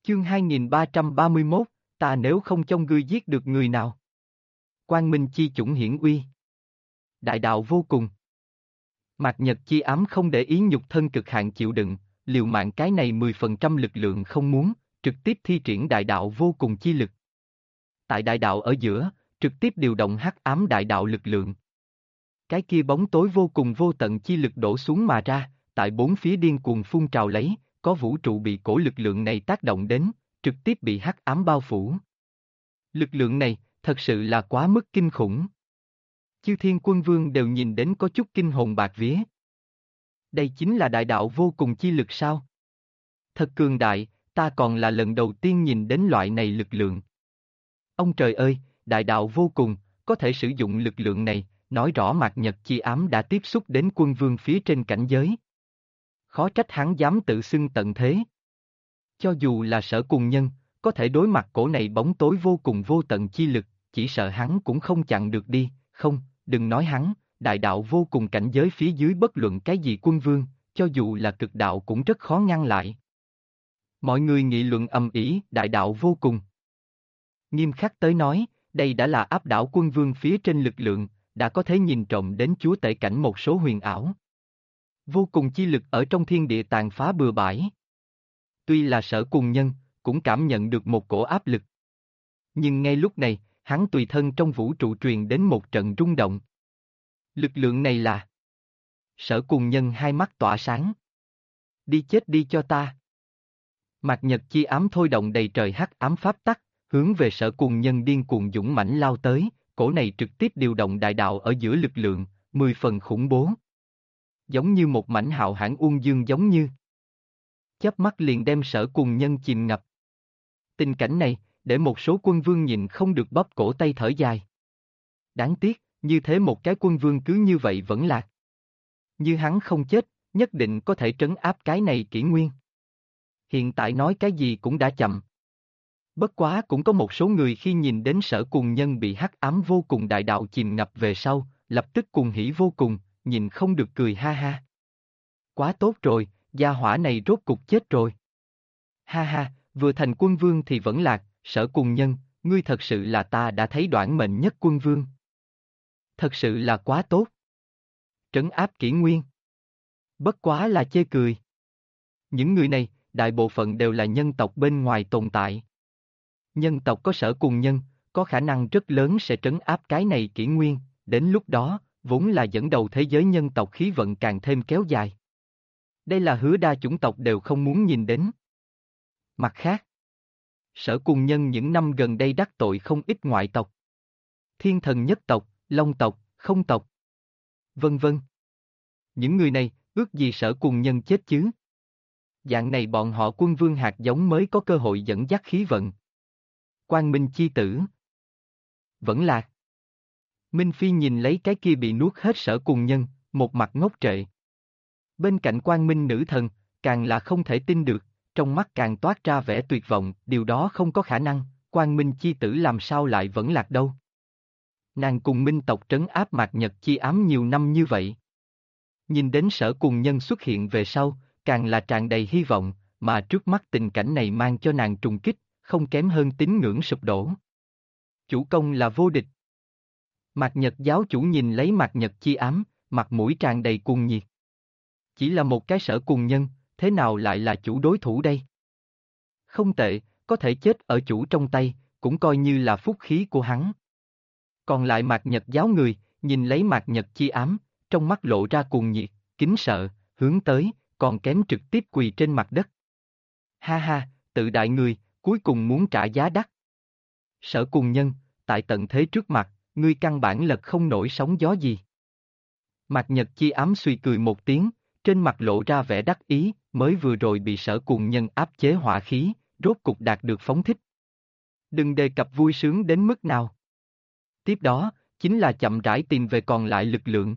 Chương 2331, ta nếu không trong ngươi giết được người nào. Quang Minh chi chủng hiển uy. Đại đạo vô cùng. Mạc Nhật chi ám không để ý nhục thân cực hạn chịu đựng, liều mạng cái này 10% lực lượng không muốn, trực tiếp thi triển đại đạo vô cùng chi lực. Tại đại đạo ở giữa, trực tiếp điều động hắc ám đại đạo lực lượng. Cái kia bóng tối vô cùng vô tận chi lực đổ xuống mà ra, tại bốn phía điên cuồng phun trào lấy, có vũ trụ bị cổ lực lượng này tác động đến, trực tiếp bị hắc ám bao phủ. Lực lượng này, thật sự là quá mức kinh khủng. Chư Thiên Quân Vương đều nhìn đến có chút kinh hồn bạc vía. Đây chính là đại đạo vô cùng chi lực sao? Thật cường đại, ta còn là lần đầu tiên nhìn đến loại này lực lượng. Ông trời ơi, đại đạo vô cùng, có thể sử dụng lực lượng này, nói rõ Mạc Nhật chi ám đã tiếp xúc đến quân vương phía trên cảnh giới. Khó trách hắn dám tự xưng tận thế. Cho dù là Sở Cùng Nhân, có thể đối mặt cổ này bóng tối vô cùng vô tận chi lực, chỉ sợ hắn cũng không chặn được đi, không, đừng nói hắn, đại đạo vô cùng cảnh giới phía dưới bất luận cái gì quân vương, cho dù là cực đạo cũng rất khó ngăn lại. Mọi người nghị luận ầm ĩ, đại đạo vô cùng. Nghiêm khắc tới nói, đây đã là áp đảo quân vương phía trên lực lượng, đã có thể nhìn trộm đến chúa tể cảnh một số huyền ảo. Vô cùng chi lực ở trong thiên địa tàn phá bừa bãi. Tuy là Sở Cùng Nhân, cũng cảm nhận được một cổ áp lực. Nhưng ngay lúc này, hắn tùy thân trong vũ trụ truyền đến một trận rung động. Lực lượng này là... Sở Cùng Nhân hai mắt tỏa sáng. Đi chết đi cho ta. Mạc Nhật chi ám thôi động đầy trời hắc ám pháp tắc, hướng về Sở Cùng Nhân điên cuồng dũng mãnh lao tới, cổ này trực tiếp điều động đại đạo ở giữa lực lượng, 10 phần khủng bố. Giống như một mảnh hạo hãn uông dương giống như. Chớp mắt liền đem Sở Cùng Nhân chìm ngập. Tình cảnh này, để một số quân vương nhìn không được bóp cổ tay thở dài. Đáng tiếc, như thế một cái quân vương cứ như vậy vẫn lạc. Như hắn không chết, nhất định có thể trấn áp cái này kỷ nguyên. Hiện tại nói cái gì cũng đã chậm. Bất quá cũng có một số người khi nhìn đến Sở Cùng Nhân bị hắc ám vô cùng đại đạo chìm ngập về sau, lập tức cuồng hỉ vô cùng, nhìn không được cười ha ha. Quá tốt rồi, gia hỏa này rốt cục chết rồi. Ha ha, vừa thành quân vương thì vẫn lạc, Sở Cùng Nhân, ngươi thật sự là ta đã thấy đoản mệnh nhất quân vương. Thật sự là quá tốt. Trấn áp kỷ nguyên. Bất quá là chê cười. Những người này, đại bộ phận đều là nhân tộc bên ngoài tồn tại. Nhân tộc có Sở Cùng Nhân, có khả năng rất lớn sẽ trấn áp cái này kỷ nguyên, đến lúc đó, vốn là dẫn đầu thế giới nhân tộc khí vận càng thêm kéo dài. Đây là hứa đa chủng tộc đều không muốn nhìn đến. Mặt khác, Sở Cùng Nhân những năm gần đây đắc tội không ít ngoại tộc. Thiên Thần nhất tộc, Long tộc, Không tộc, vân vân. Những người này, ước gì Sở Cùng Nhân chết chứ? Dạng này bọn họ quân vương hạt giống mới có cơ hội dẫn dắt khí vận. Quang Minh chi tử. Vẫn lạc. Minh Phi nhìn lấy cái kia bị nuốt hết Sở Cùng Nhân, một mặt ngốc trệ. Bên cạnh Quang Minh nữ thần, càng là không thể tin được, trong mắt càng toát ra vẻ tuyệt vọng, điều đó không có khả năng, Quang Minh chi tử làm sao lại vẫn lạc đâu. Nàng cùng Minh tộc trấn áp Mạc Nhật chi ám nhiều năm như vậy. Nhìn đến Sở Cùng Nhân xuất hiện về sau, càng là tràn đầy hy vọng, mà trước mắt tình cảnh này mang cho nàng trùng kích, không kém hơn tín ngưỡng sụp đổ. Chủ công là vô địch. Mạc Nhật giáo chủ nhìn lấy Mạc Nhật chi ám, mặt mũi tràn đầy cuồng nhiệt. Chỉ là một cái Sở Cùng Nhân, thế nào lại là chủ đối thủ đây? Không tệ, có thể chết ở chủ trong tay, cũng coi như là phúc khí của hắn. Còn lại Mạc Nhật giáo người, nhìn lấy Mạc Nhật chi ám, trong mắt lộ ra cuồng nhiệt, kính sợ, hướng tới, còn kém trực tiếp quỳ trên mặt đất. Ha ha, tự đại người, cuối cùng muốn trả giá đắt. Sở Cùng Nhân, tại tận thế trước mặt, ngươi căn bản lật không nổi sóng gió gì. Mạc Nhật chi ám suy cười một tiếng, trên mặt lộ ra vẻ đắc ý, mới vừa rồi bị Sở Cùng Nhân áp chế hỏa khí, rốt cục đạt được phóng thích. Đừng đề cập vui sướng đến mức nào. Tiếp đó, chính là chậm rãi tìm về còn lại lực lượng.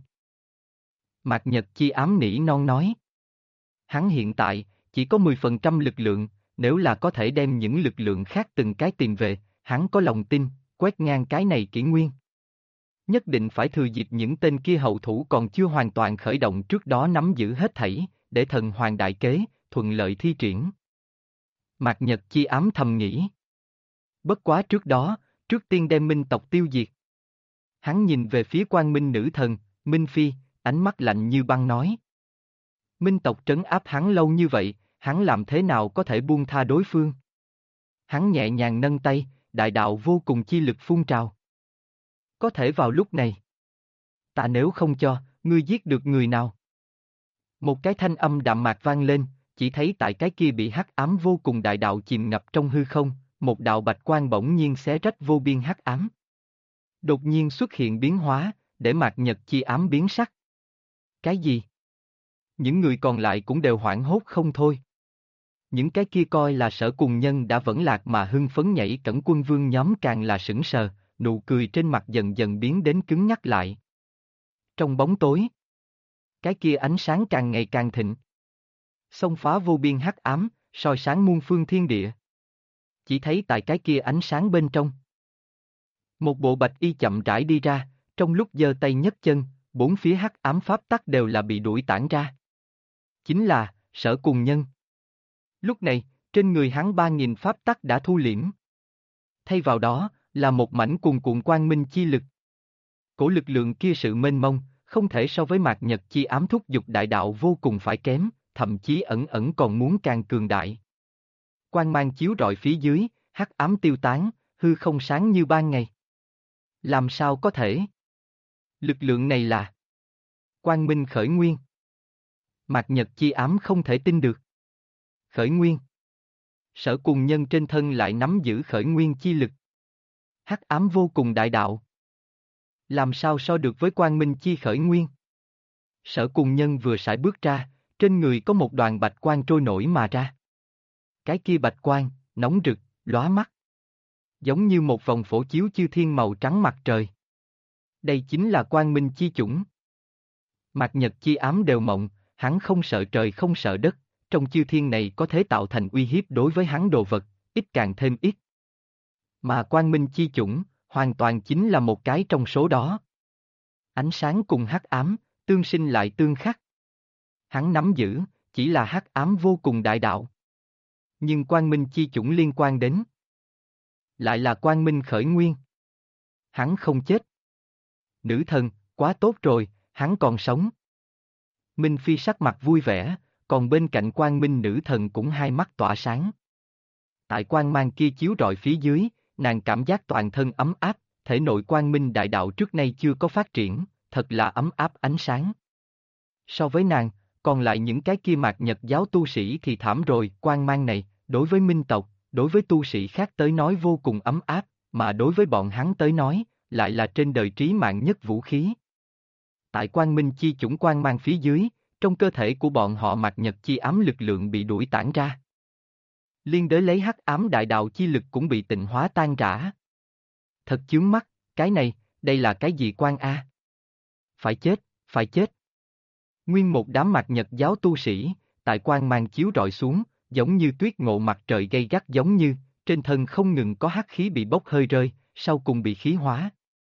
Mạc Nhật chi ám nỉ non nói. Hắn hiện tại, chỉ có 10% lực lượng, nếu là có thể đem những lực lượng khác từng cái tìm về, hắn có lòng tin, quét ngang cái này kỷ nguyên. Nhất định phải thừa dịp những tên kia hậu thủ còn chưa hoàn toàn khởi động trước đó nắm giữ hết thảy, để thần hoàng đại kế, thuận lợi thi triển. Mạc Nhật Chi ám thầm nghĩ. Bất quá trước đó, trước tiên đem Minh tộc tiêu diệt. Hắn nhìn về phía Quang Minh nữ thần, Minh Phi, ánh mắt lạnh như băng nói. Minh tộc trấn áp hắn lâu như vậy, hắn làm thế nào có thể buông tha đối phương? Hắn nhẹ nhàng nâng tay, đại đạo vô cùng chi lực phun trào. Có thể vào lúc này. Ta nếu không cho, ngươi giết được người nào? Một cái thanh âm đạm mạc vang lên, chỉ thấy tại cái kia bị hắc ám vô cùng đại đạo chìm ngập trong hư không, một đạo bạch quang bỗng nhiên xé rách vô biên hắc ám. Đột nhiên xuất hiện biến hóa, để Mạc Nhật Chi ám biến sắc. Cái gì? Những người còn lại cũng đều hoảng hốt không thôi. Những cái kia coi là Sở Cùng Nhân đã vẫn lạc mà hưng phấn nhảy cẩn quân vương nhóm càng là sững sờ, nụ cười trên mặt dần dần biến đến cứng nhắc lại. Trong bóng tối, cái kia ánh sáng càng ngày càng thịnh. Xông phá vô biên hắc ám, soi sáng muôn phương thiên địa. Chỉ thấy tại cái kia ánh sáng bên trong. Một bộ bạch y chậm rãi đi ra, trong lúc giơ tay nhấc chân, bốn phía hắc ám pháp tắc đều là bị đuổi tản ra. Chính là, Sở Cùng Nhân. Lúc này, trên người hắn 3.000 pháp tắc đã thu liễm. Thay vào đó, là một mảnh cuồn cuộn quang minh chi lực. Cổ lực lượng kia sự mênh mông, không thể so với Mạc Nhật Chi ám thúc dục đại đạo vô cùng phải kém, thậm chí ẩn ẩn còn muốn càng cường đại. Quang mang chiếu rọi phía dưới, hắc ám tiêu tán, hư không sáng như ban ngày. Làm sao có thể? Lực lượng này là Quang Minh khởi nguyên. Mạc Nhật Chi ám không thể tin được. Khởi nguyên. Sở Cùng Nhân trên thân lại nắm giữ khởi nguyên chi lực. Hắc ám vô cùng đại đạo. Làm sao so được với Quang Minh chi khởi nguyên? Sở Cùng Nhân vừa sải bước ra, trên người có một đoàn bạch quang trôi nổi mà ra. Cái kia bạch quang, nóng rực, lóa mắt. Giống như một vòng phổ chiếu chư thiên màu trắng mặt trời. Đây chính là Quang Minh chi chủng. Mạc Nhật Chi ám đều mộng, hắn không sợ trời không sợ đất, trong chư thiên này có thể tạo thành uy hiếp đối với hắn đồ vật, ít càng thêm ít. Mà Quang Minh chi chủng, hoàn toàn chính là một cái trong số đó. Ánh sáng cùng hắc ám, tương sinh lại tương khắc. Hắn nắm giữ, chỉ là hắc ám vô cùng đại đạo. Nhưng Quang Minh chi chủng liên quan đến lại là Quang Minh khởi nguyên. Hắn không chết. Nữ thần, quá tốt rồi, hắn còn sống. Minh Phi sắc mặt vui vẻ, còn bên cạnh Quang Minh nữ thần cũng hai mắt tỏa sáng. Tại quang mang kia chiếu rọi phía dưới, nàng cảm giác toàn thân ấm áp, thể nội Quang Minh đại đạo trước nay chưa có phát triển, thật là ấm áp ánh sáng. So với nàng, còn lại những cái kia Mạc Nhật giáo tu sĩ thì thảm rồi, quang mang này, đối với minh tộc, đối với tu sĩ khác tới nói vô cùng ấm áp, mà đối với bọn hắn tới nói, lại là trên đời trí mạng nhất vũ khí. Tại Quang Minh chi chủng quang mang phía dưới, trong cơ thể của bọn họ Mạc Nhật chi ám lực lượng bị đuổi tản ra. Liên đới lấy hắc ám đại đạo chi lực cũng bị tịnh hóa tan rã. Thật chướng mắt, cái này, đây là cái gì quan a? Phải chết, phải chết. Nguyên một đám Mạc Nhật giáo tu sĩ, tại quang mang chiếu rọi xuống, giống như tuyết ngộ mặt trời gay gắt giống như, trên thân không ngừng có hắc khí bị bốc hơi rơi, sau cùng bị khí hóa.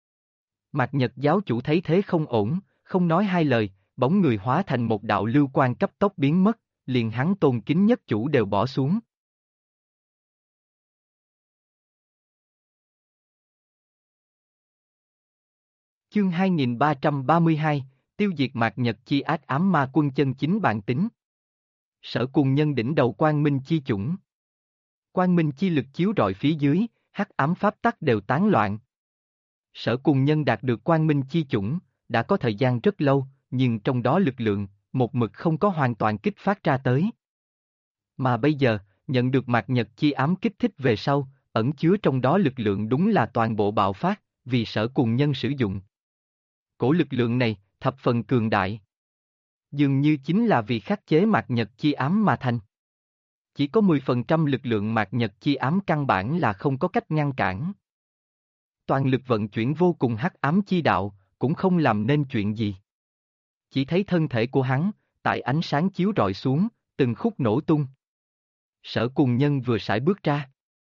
Mạc Nhật giáo chủ thấy thế không ổn, không nói hai lời, bóng người hóa thành một đạo lưu quang cấp tốc biến mất, liền hắn tôn kính nhất chủ đều bỏ xuống. Chương 2332, tiêu diệt Mạc Nhật chi ác ám ma quân chân chính bản tính. Sở Cùng Nhân đỉnh đầu Quang Minh chi chủng. Quang Minh chi lực chiếu rọi phía dưới, hắc ám pháp tắc đều tán loạn. Sở Cùng Nhân đạt được Quang Minh chi chủng, đã có thời gian rất lâu, nhưng trong đó lực lượng, một mực không có hoàn toàn kích phát ra tới. Mà bây giờ, nhận được Mạc Nhật chi ám kích thích về sau, ẩn chứa trong đó lực lượng đúng là toàn bộ bạo phát, vì Sở Cùng Nhân sử dụng. Cổ lực lượng này, thập phần cường đại. Dường như chính là vì khắc chế Mạc Nhật chi ám mà thành. Chỉ có 10% lực lượng Mạc Nhật chi ám căn bản là không có cách ngăn cản. Toàn lực vận chuyển vô cùng hắc ám chi đạo, cũng không làm nên chuyện gì. Chỉ thấy thân thể của hắn, tại ánh sáng chiếu rọi xuống, từng khúc nổ tung. Sở Cùng Nhân vừa sải bước ra.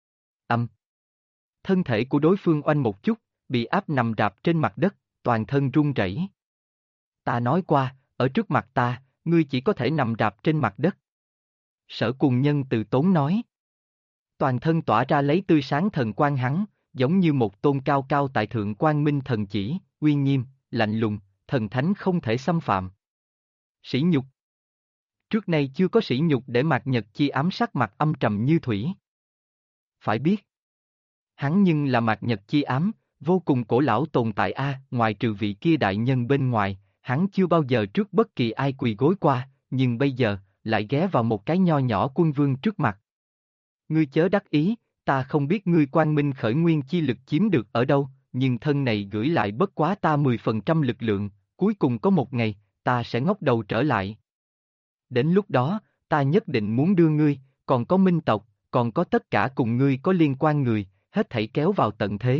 Thân thể của đối phương oanh một chút, bị áp nằm rạp trên mặt đất, toàn thân run rẩy. Ta nói qua, ở trước mặt ta, ngươi chỉ có thể nằm rạp trên mặt đất. Sở Cùng Nhân từ tốn nói. Toàn thân tỏa ra lấy tươi sáng thần quang hắn, giống như một tôn cao cao tại thượng quang minh thần chỉ, uy nghiêm, lạnh lùng, thần thánh không thể xâm phạm. Sỉ nhục. Trước nay chưa có sỉ nhục để Mạc Nhật Chi ám sắc mặt âm trầm như thủy. Phải biết, hắn nhưng là Mạc Nhật Chi ám, vô cùng cổ lão tồn tại ngoài trừ vị kia đại nhân bên ngoài, hắn chưa bao giờ trước bất kỳ ai quỳ gối qua, nhưng bây giờ, lại ghé vào một cái nho nhỏ quân vương trước mặt. Ngươi chớ đắc ý, ta không biết ngươi quang minh khởi nguyên chi lực chiếm được ở đâu, nhưng thân này gửi lại bất quá ta 10% lực lượng, cuối cùng có một ngày, ta sẽ ngóc đầu trở lại. Đến lúc đó, ta nhất định muốn đưa ngươi, còn có minh tộc, còn có tất cả cùng ngươi có liên quan người, hết thảy kéo vào tận thế.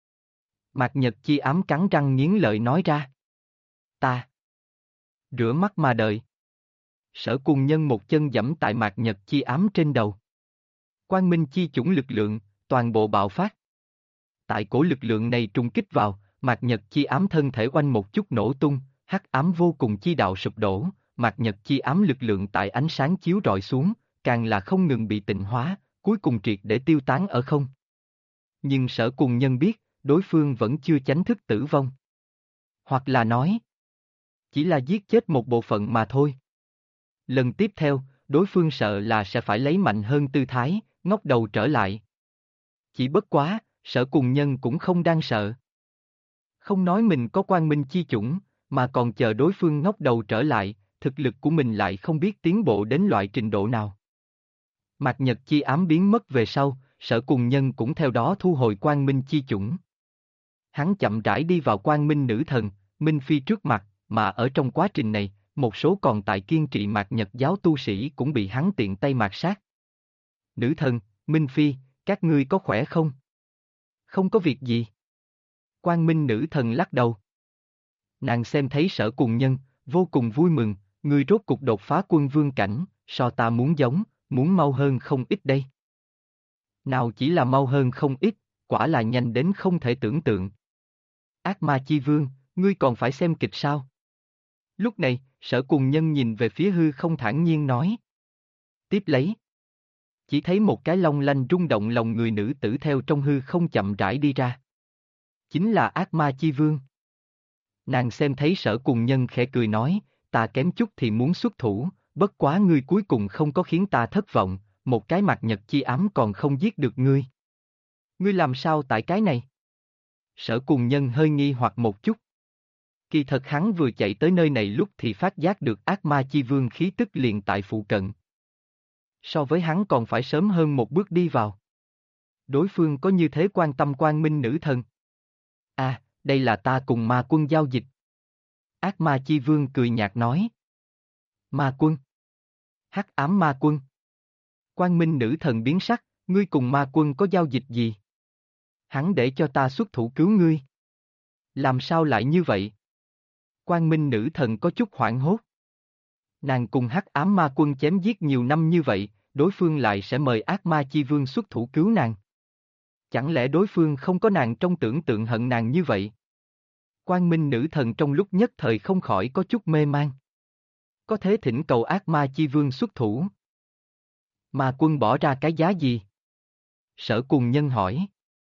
Mạc Nhật Chi ám cắn răng nghiến lợi nói ra. Ta. Rửa mắt mà đợi. Sở Cùng Nhân một chân giẫm tại Mạc Nhật Chi ám trên đầu. Quang minh chi chủng lực lượng, toàn bộ bạo phát. Tại cổ lực lượng này trung kích vào, Mạc Nhật Chi ám thân thể oanh một chút nổ tung, hắc ám vô cùng chi đạo sụp đổ, Mạc Nhật Chi ám lực lượng tại ánh sáng chiếu rọi xuống, càng là không ngừng bị tịnh hóa, cuối cùng triệt để tiêu tán ở không. Nhưng Sở Cùng Nhân biết, đối phương vẫn chưa chánh thức tử vong. Hoặc là nói, chỉ là giết chết một bộ phận mà thôi. Lần tiếp theo, đối phương sợ là sẽ phải lấy mạnh hơn tư thái, ngóc đầu trở lại. Chỉ bất quá, Sở Cùng Nhân cũng không đang sợ. Không nói mình có quang minh chi chủng, mà còn chờ đối phương ngóc đầu trở lại, thực lực của mình lại không biết tiến bộ đến loại trình độ nào. Mạc Nhật Chi ám biến mất về sau, Sở Cùng Nhân cũng theo đó thu hồi quang minh chi chủng. Hắn chậm rãi đi vào quang minh nữ thần, Minh Phi trước mặt, mà ở trong quá trình này, một số còn tại kiên trị Mạc Nhật giáo tu sĩ cũng bị hắn tiện tay mạt sát. Nữ thần, Minh Phi, các ngươi có khỏe không? Không có việc gì. Quang Minh nữ thần lắc đầu. Nàng xem thấy Sở Cùng Nhân, vô cùng vui mừng, ngươi rốt cục đột phá quân vương cảnh, so ta muốn giống, muốn mau hơn không ít đây. Nào chỉ là mau hơn không ít, quả là nhanh đến không thể tưởng tượng. Ác ma chi vương, ngươi còn phải xem kịch sao? Lúc này, Sở Cùng Nhân nhìn về phía hư không thản nhiên nói. Tiếp lấy. Chỉ thấy một cái long lanh rung động lòng người nữ tử theo trong hư không chậm rãi đi ra. Chính là ác ma chi vương. Nàng xem thấy Sở Cùng Nhân khẽ cười nói, ta kém chút thì muốn xuất thủ, bất quá ngươi cuối cùng không có khiến ta thất vọng, một cái Mạc Nhật chi ám còn không giết được ngươi. Ngươi làm sao tại cái này? Sở Cùng Nhân hơi nghi hoặc một chút. Kỳ thật hắn vừa chạy tới nơi này lúc thì phát giác được ác ma chi vương khí tức liền tại phụ cận. So với hắn còn phải sớm hơn một bước đi vào. Đối phương có như thế quan tâm quang minh nữ thần. Đây là ta cùng ma quân giao dịch. Ác ma chi vương cười nhạt nói. Ma quân. Hắc ám ma quân. Quang minh nữ thần biến sắc, ngươi cùng ma quân có giao dịch gì? Hắn để cho ta xuất thủ cứu ngươi. Làm sao lại như vậy? Quang minh nữ thần có chút hoảng hốt. Nàng cùng hắc ám ma quân chém giết nhiều năm như vậy, đối phương lại sẽ mời ác ma chi vương xuất thủ cứu nàng. Chẳng lẽ đối phương không có nàng trong tưởng tượng hận nàng như vậy? Quang minh nữ thần trong lúc nhất thời không khỏi có chút mê man. Có thể thỉnh cầu ác ma chi vương xuất thủ. Ma quân bỏ ra cái giá gì? Sở Cùng Nhân hỏi.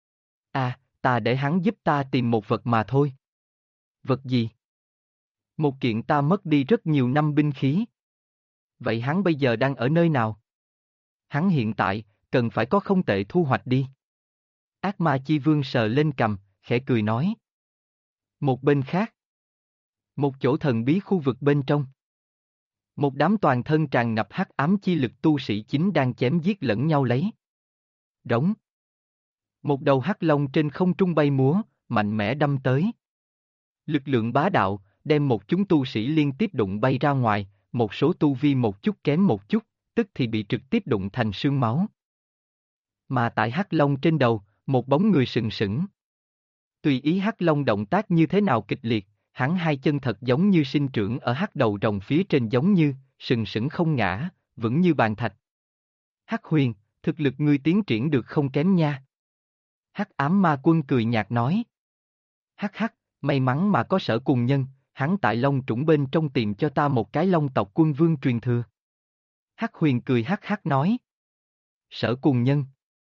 Ta để hắn giúp ta tìm một vật mà thôi. Vật gì? Một kiện ta mất đi rất nhiều năm binh khí. Vậy hắn bây giờ đang ở nơi nào? Hắn hiện tại, cần phải có không tệ thu hoạch đi. Ác ma chi vương sờ lên cằm, khẽ cười nói. Một bên khác. Một chỗ thần bí khu vực bên trong. Một đám toàn thân tràn ngập hắc ám chi lực tu sĩ chính đang chém giết lẫn nhau lấy. Rống. Một đầu hắc long trên không trung bay múa, mạnh mẽ đâm tới. Lực lượng bá đạo, đem một chúng tu sĩ liên tiếp đụng bay ra ngoài, một số tu vi một chút kém một chút, tức thì bị trực tiếp đụng thành sương máu. Mà tại hắc long trên đầu, một bóng người sừng sững. Tùy ý hắc long động tác như thế nào kịch liệt, hắn hai chân thật giống như sinh trưởng ở hắc đầu rồng phía trên giống như, sừng sững không ngã, vững như bàn thạch. Hắc Huyền, thực lực ngươi tiến triển được không kém nha. Hắc ám ma quân cười nhạt nói. Hắc hắc, may mắn mà có Sở Cùng Nhân, hắn tại Long Trũng bên trong tìm cho ta một cái Long tộc quân vương truyền thừa. Hắc Huyền cười hắc hắc nói. Sở Cùng Nhân.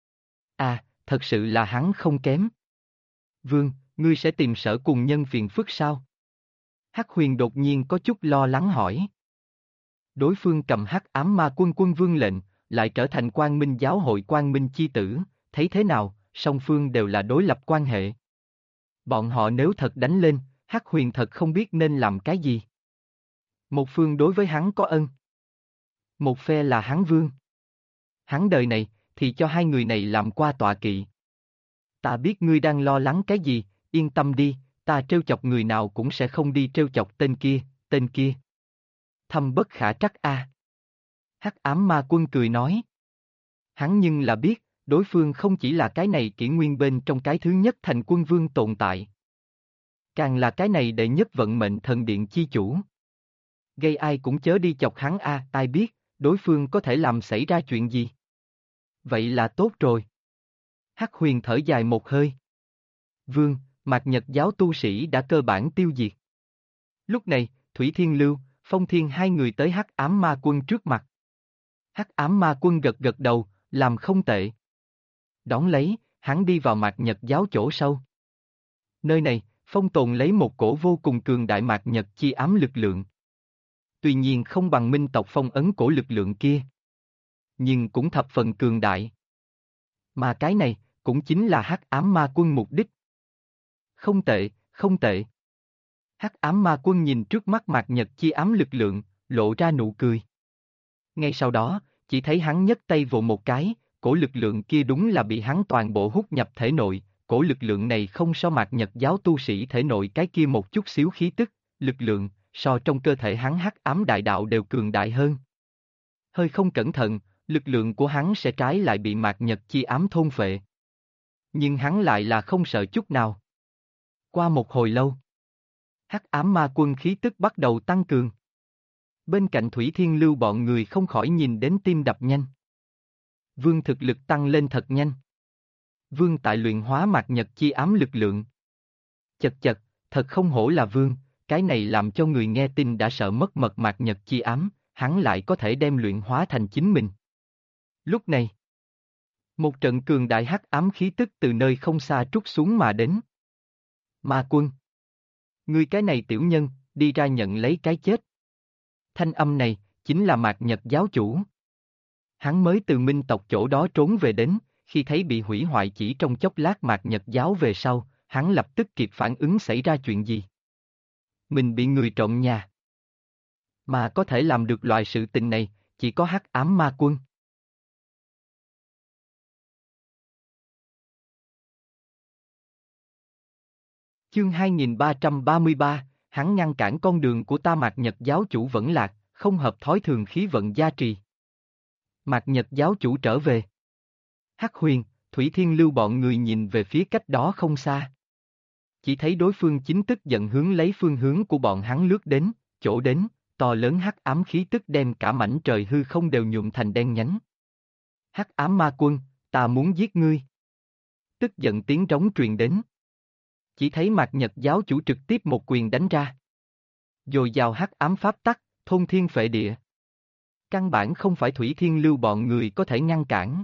À, thật sự là hắn không kém. Vương, ngươi sẽ tìm Sở cùng nhân phiền phức sao? Hắc Huyền đột nhiên có chút lo lắng hỏi. Đối phương cầm Hắc Ám Ma Quân Quân Vương lệnh, lại trở thành Quang Minh giáo hội Quang Minh chi tử, thấy thế nào, song phương đều là đối lập quan hệ. Bọn họ nếu thật đánh lên, Hắc Huyền thật không biết nên làm cái gì. Một phương đối với hắn có ân. Một phe là hắn vương. Hắn đời này, thì cho hai người này làm qua tọa kỵ. Ta biết ngươi đang lo lắng cái gì, yên tâm đi, ta trêu chọc người nào cũng sẽ không đi trêu chọc tên kia, tên kia. Thâm bất khả trắc a. Hắc Ám Ma Quân cười nói. Hắn nhưng là biết, đối phương không chỉ là cái này kỷ nguyên bên trong cái thứ nhất thành quân vương tồn tại. Càng là cái này đệ nhất vận mệnh thần điện chi chủ. Gây ai cũng chớ đi chọc hắn a, ai biết, đối phương có thể làm xảy ra chuyện gì. Vậy là tốt rồi. Hắc Huyền thở dài một hơi. Vương, Mạt Nhật giáo tu sĩ đã cơ bản tiêu diệt. Lúc này, Thủy Thiên Lưu, Phong Thiên hai người tới Hắc Ám Ma Quân trước mặt. Hắc Ám Ma Quân gật gật đầu, làm không tệ. Đón lấy, hắn đi vào Mạt Nhật giáo chỗ sâu. Nơi này, phong tồn lấy một cổ vô cùng cường đại Mạt Nhật chi ám lực lượng. Tuy nhiên không bằng minh tộc phong ấn cổ lực lượng kia. Nhưng cũng thập phần cường đại. Mà cái này, cũng chính là Hắc Ám Ma Quân mục đích. Không tệ, không tệ. Hắc Ám Ma Quân nhìn trước mắt Mạt Nhật chi ám lực lượng, lộ ra nụ cười. Ngay sau đó, chỉ thấy hắn nhấc tay vồ một cái, cổ lực lượng kia đúng là bị hắn toàn bộ hút nhập thể nội, cổ lực lượng này không so Mạt Nhật giáo tu sĩ thể nội cái kia một chút xíu khí tức, lực lượng, so trong cơ thể hắn Hắc Ám đại đạo đều cường đại hơn. Hơi không cẩn thận, lực lượng của hắn sẽ trái lại bị Mạt Nhật chi ám thôn phệ. Nhưng hắn lại là không sợ chút nào. Qua một hồi lâu, Hắc Ám Ma Quân khí tức bắt đầu tăng cường. Bên cạnh Thủy Thiên Lưu bọn người không khỏi nhìn đến tim đập nhanh. Vương thực lực tăng lên thật nhanh. Vương tại luyện hóa Mạt Nhật chi ám lực lượng. Chật chật, thật không hổ là vương, cái này làm cho người nghe tin đã sợ mất mật Mạt Nhật chi ám, hắn lại có thể đem luyện hóa thành chính mình. Lúc này, một trận cường đại hắc ám khí tức từ nơi không xa trút xuống mà đến. Ma Quân, ngươi cái này tiểu nhân, đi ra nhận lấy cái chết. Thanh âm này, chính là Mạt Nhật giáo chủ. Hắn mới từ minh tộc chỗ đó trốn về đến, khi thấy bị hủy hoại chỉ trong chốc lát Mạt Nhật giáo về sau, hắn lập tức kịp phản ứng xảy ra chuyện gì. Mình bị người trộm nhà. Mà có thể làm được loại sự tình này, chỉ có Hắc Ám Ma Quân. Chương 2333, hắn ngăn cản con đường của ta Mạt Nhật giáo chủ vẫn lạc, không hợp thói thường khí vận gia trì. Mạt Nhật giáo chủ trở về. Hắc Huyền, Thủy Thiên Lưu bọn người nhìn về phía cách đó không xa. Chỉ thấy đối phương chính tức giận hướng lấy phương hướng của bọn hắn lướt đến, chỗ đến, to lớn hắc ám khí tức đem cả mảnh trời hư không đều nhuộm thành đen nhánh. Hắc Ám Ma Quân, ta muốn giết ngươi. Tức giận tiếng trống truyền đến. Chỉ thấy Mạt Nhật giáo chủ trực tiếp một quyền đánh ra. Dồi dào hắc ám pháp tắc, thôn thiên phệ địa. Căn bản không phải Thủy Thiên Lưu bọn người có thể ngăn cản.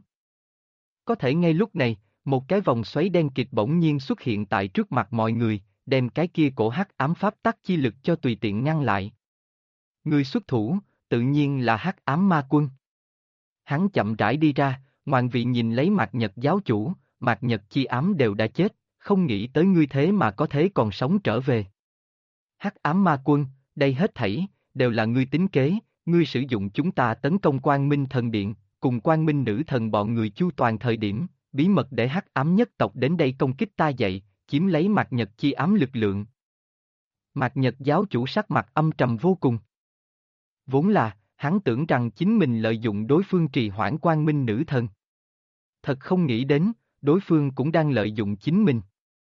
Có thể ngay lúc này, một cái vòng xoáy đen kịt bỗng nhiên xuất hiện tại trước mặt mọi người, đem cái kia cổ hắc ám pháp tắc chi lực cho tùy tiện ngăn lại. Người xuất thủ, tự nhiên là Hắc Ám Ma Quân. Hắn chậm rãi đi ra, ngoạn vị nhìn lấy Mạt Nhật giáo chủ, Mạt Nhật chi ám đều đã chết, không nghĩ tới ngươi thế mà có thế còn sống trở về. Hắc Ám Ma Quân, đây hết thảy, đều là ngươi tính kế, ngươi sử dụng chúng ta tấn công Quang Minh Thần Điện, cùng Quang Minh Nữ Thần bọn người chu toàn thời điểm, bí mật để Hắc Ám nhất tộc đến đây công kích ta dậy, chiếm lấy Mạt Nhật chi ám lực lượng. Mạt Nhật giáo chủ sắc mặt âm trầm vô cùng. Vốn là, hắn tưởng rằng chính mình lợi dụng đối phương trì hoãn Quang Minh Nữ Thần. Thật không nghĩ đến, đối phương cũng đang lợi dụng chính mình.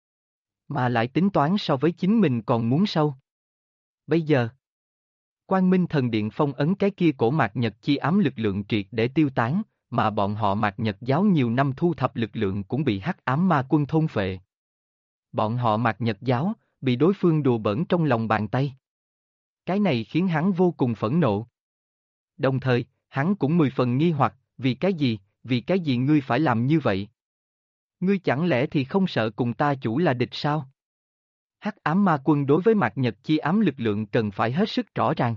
Mà lại tính toán so với chính mình còn muốn sâu. Bây giờ, Quang Minh Thần Điện phong ấn cái kia cổ Mạt Nhật chi ám lực lượng triệt để tiêu tán, mà bọn họ Mạt Nhật giáo nhiều năm thu thập lực lượng cũng bị Hắc Ám Ma Quân thôn phệ. Bọn họ Mạt Nhật giáo, bị đối phương đùa bỡn trong lòng bàn tay. Cái này khiến hắn vô cùng phẫn nộ. Đồng thời, hắn cũng 10 phần nghi hoặc, vì cái gì ngươi phải làm như vậy? Ngươi chẳng lẽ thì không sợ cùng ta chủ là địch sao? Hắc ám ma quân đối với Mạc Nhật chi ám lực lượng cần phải hết sức rõ ràng.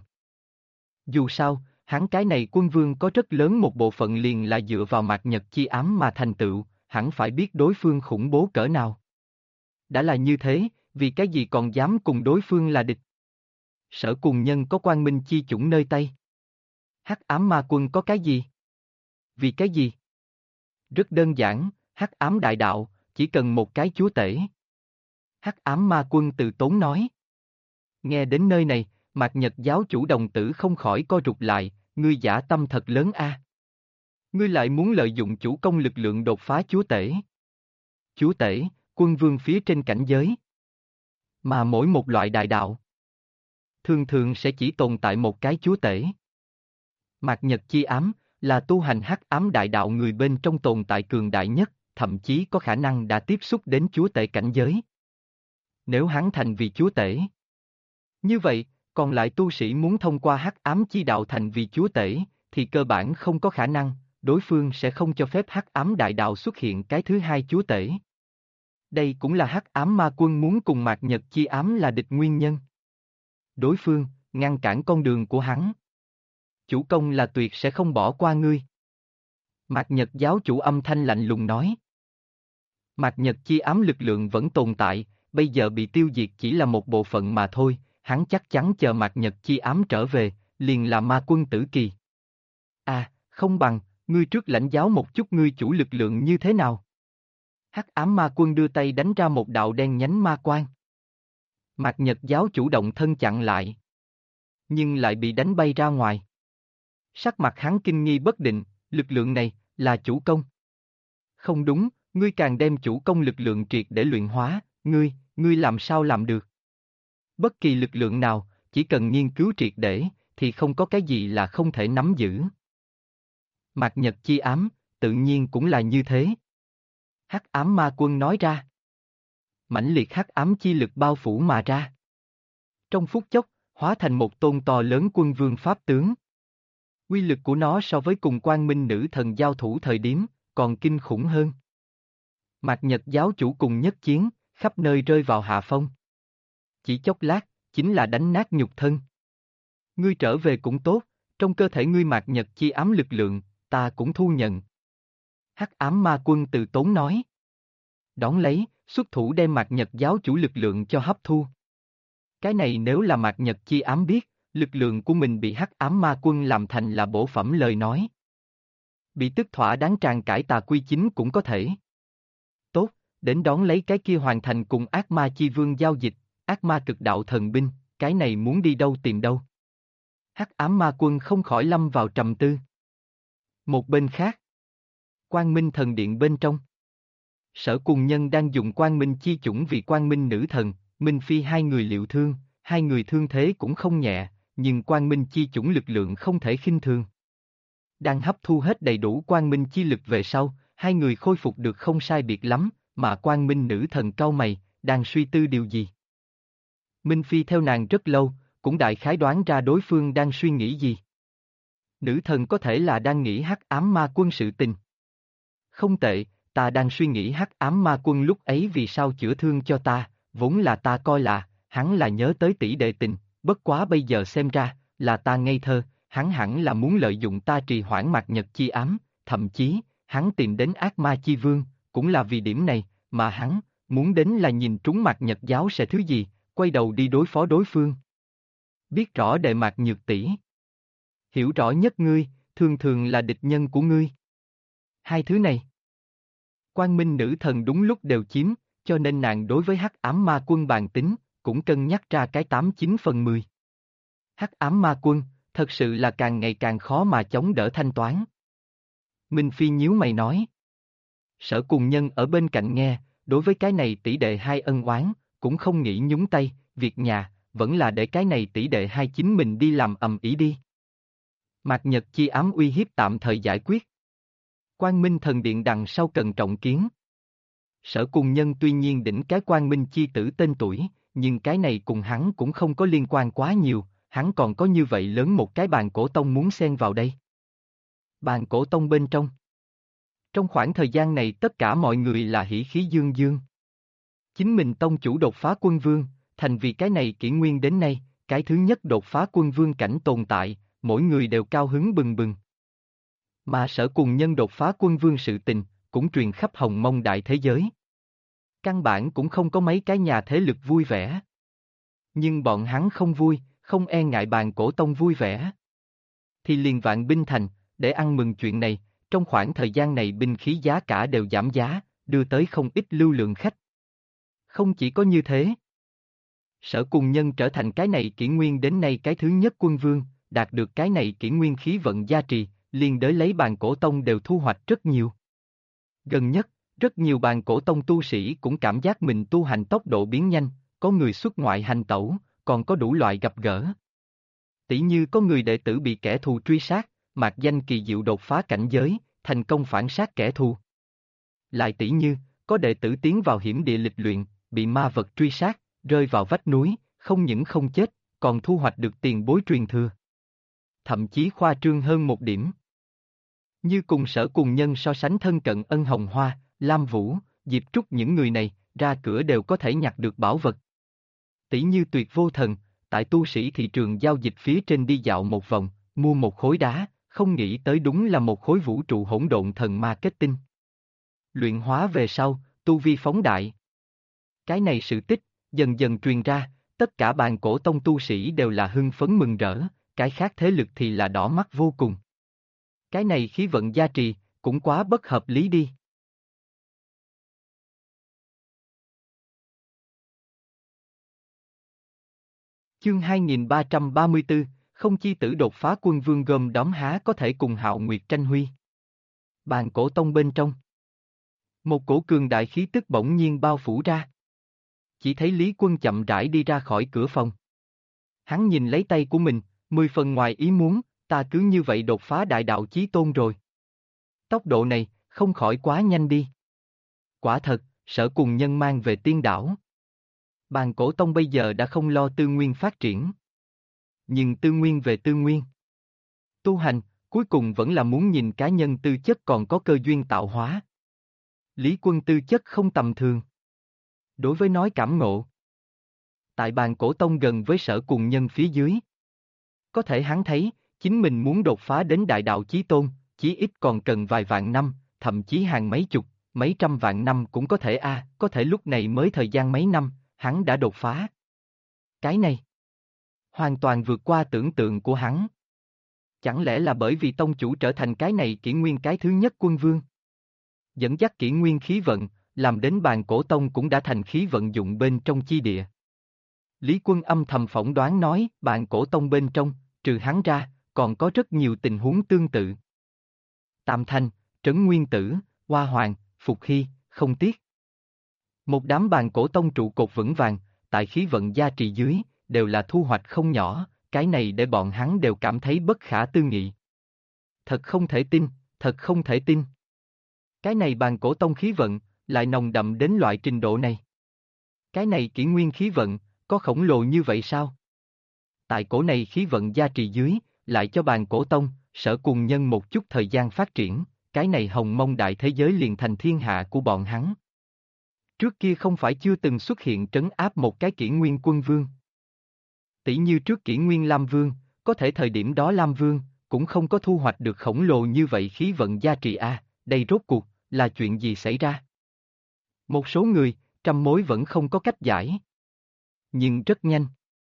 Dù sao, hắn cái này quân vương có rất lớn một bộ phận liền là dựa vào Mạc Nhật chi ám mà thành tựu, hẳn phải biết đối phương khủng bố cỡ nào. Đã là như thế, vì cái gì còn dám cùng đối phương là địch? Sở Cùng Nhân có quang minh chi chủng nơi tay. Hắc ám ma quân có cái gì? Vì cái gì? Rất đơn giản, hắc ám đại đạo, chỉ cần một cái chúa tể. Hắc ám ma quân từ tốn nói. Nghe đến nơi này, Mạc Nhật giáo chủ đồng tử không khỏi co rụt lại, ngươi giả tâm thật lớn a. Ngươi lại muốn lợi dụng chủ công lực lượng đột phá chúa tể. Chúa tể, quân vương phía trên cảnh giới. Mà mỗi một loại đại đạo, thường thường sẽ chỉ tồn tại một cái chúa tể. Mạc Nhật chi ám, là tu hành hắc ám đại đạo người bên trong tồn tại cường đại nhất, thậm chí có khả năng đã tiếp xúc đến chúa tể cảnh giới. Nếu hắn thành vì chúa tể, như vậy, còn lại tu sĩ muốn thông qua hắc ám chi đạo thành vì chúa tể, thì cơ bản không có khả năng, đối phương sẽ không cho phép hắc ám đại đạo xuất hiện cái thứ hai chúa tể. Đây cũng là hắc ám ma quân muốn cùng Mạc Nhật chi ám là địch nguyên nhân. Đối phương, ngăn cản con đường của hắn. Chủ công là tuyệt sẽ không bỏ qua ngươi. Mạc Nhật giáo chủ âm thanh lạnh lùng nói. Mạc Nhật chi ám lực lượng vẫn tồn tại, bây giờ bị tiêu diệt chỉ là một bộ phận mà thôi, hắn chắc chắn chờ Mạc Nhật chi ám trở về, liền là ma quân tử kỳ. À, không bằng, ngươi trước lãnh giáo một chút ngươi chủ lực lượng như thế nào. Hắc ám ma quân đưa tay đánh ra một đạo đen nhánh ma quang. Mạc Nhật giáo chủ động thân chặn lại. Nhưng lại bị đánh bay ra ngoài. Sắc mặt hắn kinh nghi bất định, lực lượng này, là chủ công. Không đúng, ngươi càng đem chủ công lực lượng triệt để luyện hóa, ngươi làm sao làm được? Bất kỳ lực lượng nào, chỉ cần nghiên cứu triệt để, thì không có cái gì là không thể nắm giữ. Mạc Nhật chi ám, tự nhiên cũng là như thế. Hắc ám ma quân nói ra. Mãnh liệt hắc ám chi lực bao phủ mà ra. Trong phút chốc, hóa thành một tôn to lớn quân vương pháp tướng. Quy lực của nó so với cùng quang minh nữ thần giao thủ thời điểm, còn kinh khủng hơn. Mạc Nhật giáo chủ cùng nhất chiến, khắp nơi rơi vào hạ phong. Chỉ chốc lát, chính là đánh nát nhục thân. Ngươi trở về cũng tốt, trong cơ thể ngươi Mạc Nhật chi ám lực lượng, ta cũng thu nhận. Hắc ám ma quân từ tốn nói. Đón lấy, xuất thủ đem Mạc Nhật giáo chủ lực lượng cho hấp thu. Cái này nếu là Mạc Nhật chi ám biết, lực lượng của mình bị hắc ám ma quân làm thành là bổ phẩm lời nói. Bị tức thỏa đáng tràn cải tà quy chính cũng có thể. Tốt, đến đón lấy cái kia hoàn thành cùng ác ma chi vương giao dịch, ác ma cực đạo thần binh, cái này muốn đi đâu tìm đâu. Hắc ám ma quân không khỏi lâm vào trầm tư. Một bên khác, Quang Minh thần điện bên trong. Sở Cùng Nhân đang dùng quang minh chi chủng vì quang minh nữ thần, Minh Phi hai người liệu thương, hai người thương thế cũng không nhẹ, nhưng quang minh chi chủng lực lượng không thể khinh thường. Đang hấp thu hết đầy đủ quang minh chi lực về sau, hai người khôi phục được không sai biệt lắm, mà quang minh nữ thần cau mày, đang suy tư điều gì. Minh Phi theo nàng rất lâu, cũng đại khái đoán ra đối phương đang suy nghĩ gì. Nữ thần có thể là đang nghĩ hắc ám ma quân sự tình. Không tệ, ta đang suy nghĩ hắc ám ma quân lúc ấy vì sao chữa thương cho ta, vốn là ta coi là, hắn là nhớ tới tỷ đệ tình, bất quá bây giờ xem ra, là ta ngây thơ, hắn hẳn là muốn lợi dụng ta trì hoãn Mạc Nhật chi ám, thậm chí, hắn tìm đến ác ma chi vương, cũng là vì điểm này, mà hắn, muốn đến là nhìn trúng Mạc Nhật giáo sẽ thứ gì, quay đầu đi đối phó đối phương. Biết rõ đệ Mạc Nhược tỷ, hiểu rõ nhất ngươi, thường thường là địch nhân của ngươi. Hai thứ này, Quang Minh nữ thần đúng lúc đều chiếm, cho nên nàng đối với hắc ám ma quân bàn tính, cũng cân nhắc ra cái 89/10. Hắc ám ma quân, thật sự là càng ngày càng khó mà chống đỡ thanh toán. Minh Phi nhíu mày nói. Sở Cùng Nhân ở bên cạnh nghe, đối với cái này tỷ đệ hai ân oán, cũng không nghĩ nhúng tay, việc nhà, vẫn là để cái này tỷ đệ hai chính mình đi làm ầm ĩ đi. Mạc Nhật chi ám uy hiếp tạm thời giải quyết. Quang Minh thần điện đằng sau cần trọng kiến. Sở Cùng Nhân tuy nhiên đỉnh cái Quang Minh chi tử tên tuổi, nhưng cái này cùng hắn cũng không có liên quan quá nhiều, hắn còn có như vậy lớn một cái bàn cổ tông muốn xen vào đây. Bàn cổ tông bên trong. Trong khoảng thời gian này tất cả mọi người là hỉ khí dương dương. Chính mình tông chủ đột phá quân vương, thành vì cái này kỷ nguyên đến nay, cái thứ nhất đột phá quân vương cảnh tồn tại, mỗi người đều cao hứng bừng bừng. Mà Sở Cùng Nhân đột phá quân vương sự tình, cũng truyền khắp Hồng Mông đại thế giới. Căn bản cũng không có mấy cái nhà thế lực vui vẻ. Nhưng bọn hắn không vui, không e ngại Bàn Cổ Tông vui vẻ. Thì liền vạn binh thành, để ăn mừng chuyện này, trong khoảng thời gian này binh khí giá cả đều giảm giá, đưa tới không ít lưu lượng khách. Không chỉ có như thế. Sở Cùng Nhân trở thành cái này kỷ nguyên đến nay cái thứ nhất quân vương, đạt được cái này kỷ nguyên khí vận gia trì, liên đới lấy Bàn Cổ Tông đều thu hoạch rất nhiều. Gần nhất, rất nhiều Bàn Cổ Tông tu sĩ cũng cảm giác mình tu hành tốc độ biến nhanh, có người xuất ngoại hành tẩu, còn có đủ loại gặp gỡ. Tỷ như có người đệ tử bị kẻ thù truy sát, mạc danh kỳ diệu đột phá cảnh giới, thành công phản sát kẻ thù. Lại tỷ như, có đệ tử tiến vào hiểm địa lịch luyện, bị ma vật truy sát, rơi vào vách núi, không những không chết, còn thu hoạch được tiền bối truyền thừa. Thậm chí khoa trương hơn một điểm. Như cùng Sở Cùng Nhân so sánh thân cận Ân Hồng Hoa, Lam Vũ, Diệp Trúc những người này, ra cửa đều có thể nhặt được bảo vật. Tỷ như Tuyệt Vô Thần, tại tu sĩ thị trường giao dịch phía trên đi dạo một vòng, mua một khối đá, không nghĩ tới đúng là một khối vũ trụ hỗn độn thần ma kết tinh. Luyện hóa về sau, tu vi phóng đại. Cái này sự tích, dần dần truyền ra, tất cả Bàn Cổ Tông tu sĩ đều là hưng phấn mừng rỡ, cái khác thế lực thì là đỏ mắt vô cùng. Cái này khí vận gia trì, cũng quá bất hợp lý đi. Chương 2334, không chi tử đột phá quân vương gom đóm há có thể cùng Hạo Nguyệt tranh huy. Bàn Cổ Tông bên trong. Một cổ cường đại khí tức bỗng nhiên bao phủ ra. Chỉ thấy Lý Quân chậm rãi đi ra khỏi cửa phòng. Hắn nhìn lấy tay của mình, 10 phần ngoài ý muốn, ta cứ như vậy đột phá đại đạo chí tôn rồi. Tốc độ này, không khỏi quá nhanh đi. Quả thật, Sở Cùng Nhân mang về tiên đảo. Bàn Cổ Tông bây giờ đã không lo tư nguyên phát triển. Nhưng tư nguyên về tư nguyên. Tu hành, cuối cùng vẫn là muốn nhìn cá nhân tư chất còn có cơ duyên tạo hóa. Lý Quân tư chất không tầm thường. Đối với nói cảm ngộ. Tại Bàn Cổ Tông gần với Sở Cùng Nhân phía dưới. Có thể hắn thấy, chính mình muốn đột phá đến đại đạo chí tôn, chí ít còn cần vài vạn năm, thậm chí hàng mấy chục, mấy trăm vạn năm cũng có thể có thể lúc này mới thời gian mấy năm, hắn đã đột phá. Cái này, hoàn toàn vượt qua tưởng tượng của hắn. Chẳng lẽ là bởi vì tông chủ trở thành cái này kỷ nguyên cái thứ nhất quân vương? Dẫn dắt kỷ nguyên khí vận, làm đến Bàn Cổ Tông cũng đã thành khí vận dụng bên trong chi địa. Lý Quân âm thầm phỏng đoán nói, Bàn Cổ Tông bên trong, trừ hắn ra, còn có rất nhiều tình huống tương tự. Tam Thanh, Trấn Nguyên Tử, Hoa Hoàng, Phục Hy, không tiếc. Một đám Bàn Cổ Tông trụ cột vững vàng, tại khí vận gia trì dưới, đều là thu hoạch không nhỏ, cái này để bọn hắn đều cảm thấy bất khả tư nghị. Thật không thể tin, thật không thể tin. Cái này Bàn Cổ Tông khí vận, lại nồng đậm đến loại trình độ này. Cái này kỷ nguyên khí vận, có khổng lồ như vậy sao? Tại cổ này khí vận gia trì dưới, lại cho Bàn Cổ Tông, Sở Cùng Nhân một chút thời gian phát triển, cái này Hồng Mông đại thế giới liền thành thiên hạ của bọn hắn. Trước kia không phải chưa từng xuất hiện trấn áp một cái kỷ nguyên quân vương. Tỷ như trước kỷ nguyên Lam Vương, có thể thời điểm đó Lam Vương, cũng không có thu hoạch được khổng lồ như vậy khí vận gia trì đây rốt cuộc, là chuyện gì xảy ra? Một số người, trăm mối vẫn không có cách giải. Nhưng rất nhanh.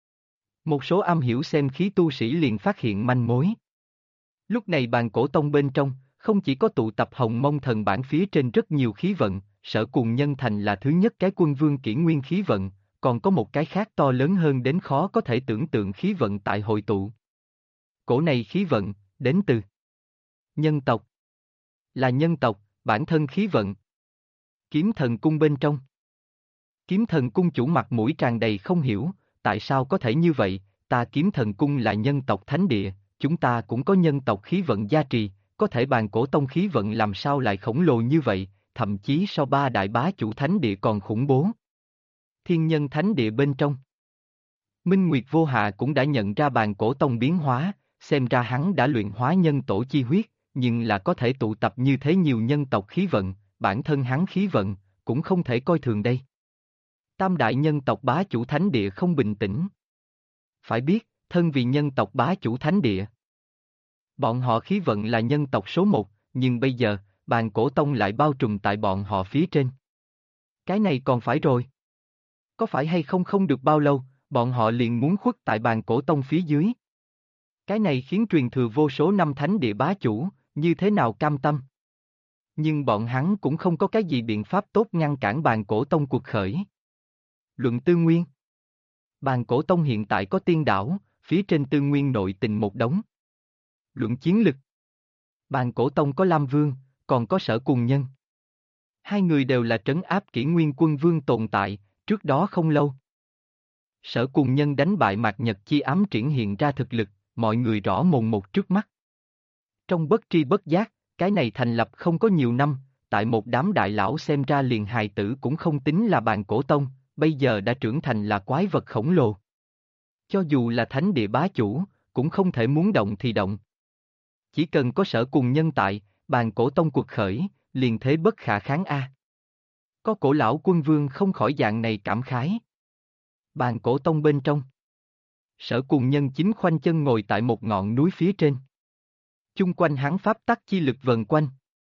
Một số am hiểu xem khí tu sĩ liền phát hiện manh mối. Lúc này Bàn Cổ Tông bên trong, không chỉ có tụ tập Hồng Mông thần bản phía trên rất nhiều khí vận, Sở Cùng Nhân thành là thứ nhất cái quân vương kỷ nguyên khí vận, còn có một cái khác to lớn hơn đến khó có thể tưởng tượng khí vận tại hội tụ. Cổ này khí vận, đến từ nhân tộc. Là nhân tộc, bản thân khí vận. Kiếm Thần Cung bên trong. Kiếm Thần Cung chủ mặt mũi tràn đầy không hiểu, tại sao có thể như vậy, ta Kiếm Thần Cung là nhân tộc thánh địa, chúng ta cũng có nhân tộc khí vận gia trì, có thể Bàn Cổ Tông khí vận làm sao lại khổng lồ như vậy, thậm chí so ba đại bá chủ thánh địa còn khủng bố. Thiên Nhân Thánh Địa bên trong. Minh Nguyệt Vô Hạ cũng đã nhận ra Bàn Cổ Tông biến hóa, xem ra hắn đã luyện hóa nhân tổ chi huyết, nhưng là có thể tụ tập như thế nhiều nhân tộc khí vận, bản thân hắn khí vận, cũng không thể coi thường đây. Tam đại nhân tộc bá chủ thánh địa không bình tĩnh. Phải biết, thân vì nhân tộc bá chủ thánh địa. Bọn họ khí vận là nhân tộc số một, nhưng bây giờ, bàn cổ tông lại bao trùm tại bọn họ phía trên. Cái này còn phải rồi. Có phải hay không không được bao lâu, bọn họ liền muốn khuất tại bàn cổ tông phía dưới. Cái này khiến truyền thừa vô số năm thánh địa bá chủ, như thế nào cam tâm. Nhưng bọn hắn cũng không có cái gì biện pháp tốt ngăn cản bàn cổ tông cuộc khởi. Luận tư nguyên. Bàn cổ tông hiện tại có tiên đảo, phía trên tư nguyên nội tình một đống. Luận chiến lực. Bàn cổ tông có Lam Vương, còn có Sở Cùng Nhân. Hai người đều là trấn áp Kỷ Nguyên Quân Vương tồn tại, trước đó không lâu. Sở Cùng Nhân đánh bại Mạc Nhật Chi ám triển hiện ra thực lực, mọi người rõ mồn một trước mắt. Trong bất tri bất giác, cái này thành lập không có nhiều năm, tại một đám đại lão xem ra liền hài tử cũng không tính là bàn cổ tông, bây giờ đã trưởng thành là quái vật khổng lồ. Cho dù là thánh địa bá chủ, cũng không thể muốn động thì động. Chỉ cần có Sở Cùng Nhân tại, bàn cổ tông cuộc khởi, liền thế bất khả kháng a. Có cổ lão quân vương không khỏi dạng này cảm khái. Bàn cổ tông bên trong. Sở Cùng Nhân chính khoanh chân ngồi tại một ngọn núi phía trên. Chung quanh hắn pháp tắc chi lực vần quanh.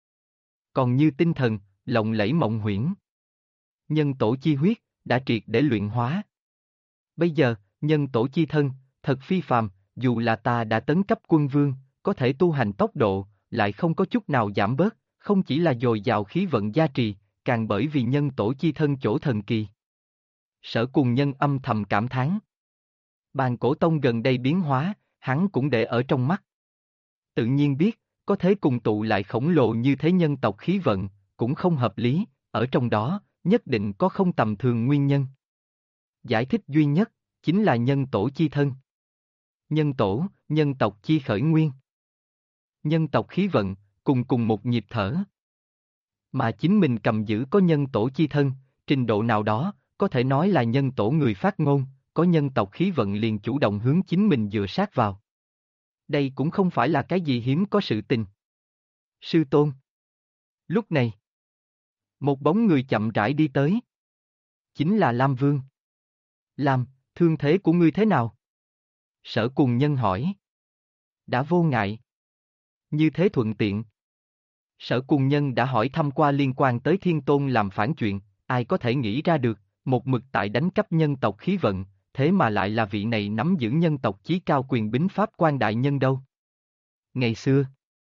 Còn như tinh thần, lộng lẫy mộng huyễn. Nhân tổ chi huyết, đã triệt để luyện hóa. Bây giờ, nhân tổ chi thân, thật phi phàm, dù là ta đã tấn cấp quân vương, có thể tu hành tốc độ, lại không có chút nào giảm bớt, không chỉ là dồi dào khí vận gia trì, càng bởi vì nhân tổ chi thân chỗ thần kỳ. Sở Cùng Nhân âm thầm cảm thán. Bàn cổ tông gần đây biến hóa, hắn cũng để ở trong mắt. Tự nhiên biết, có thế cùng tụ lại khổng lồ như thế nhân tộc khí vận, cũng không hợp lý, ở trong đó, nhất định có không tầm thường nguyên nhân. Giải thích duy nhất, chính là nhân tổ chi thân. Nhân tổ, nhân tộc chi khởi nguyên. Nhân tộc khí vận, cùng một nhịp thở. Mà chính mình cầm giữ có nhân tổ chi thân, trình độ nào đó, có thể nói là nhân tổ người phát ngôn, có nhân tộc khí vận liền chủ động hướng chính mình dựa sát vào. Đây cũng không phải là cái gì hiếm có sự tình. Sư tôn. Lúc này, một bóng người chậm rãi đi tới. Chính là Lam Vương. Lam, thương thế của ngươi thế nào? Sở Cùng Nhân hỏi. Đã vô ngại. Như thế thuận tiện. Sở Cùng Nhân đã hỏi thăm qua liên quan tới Thiên Tôn làm phản chuyện, ai có thể nghĩ ra được, một mực tại đánh cắp nhân tộc khí vận, thế mà lại là vị này nắm giữ nhân tộc chí cao quyền bính pháp quan đại nhân đâu. Ngày xưa,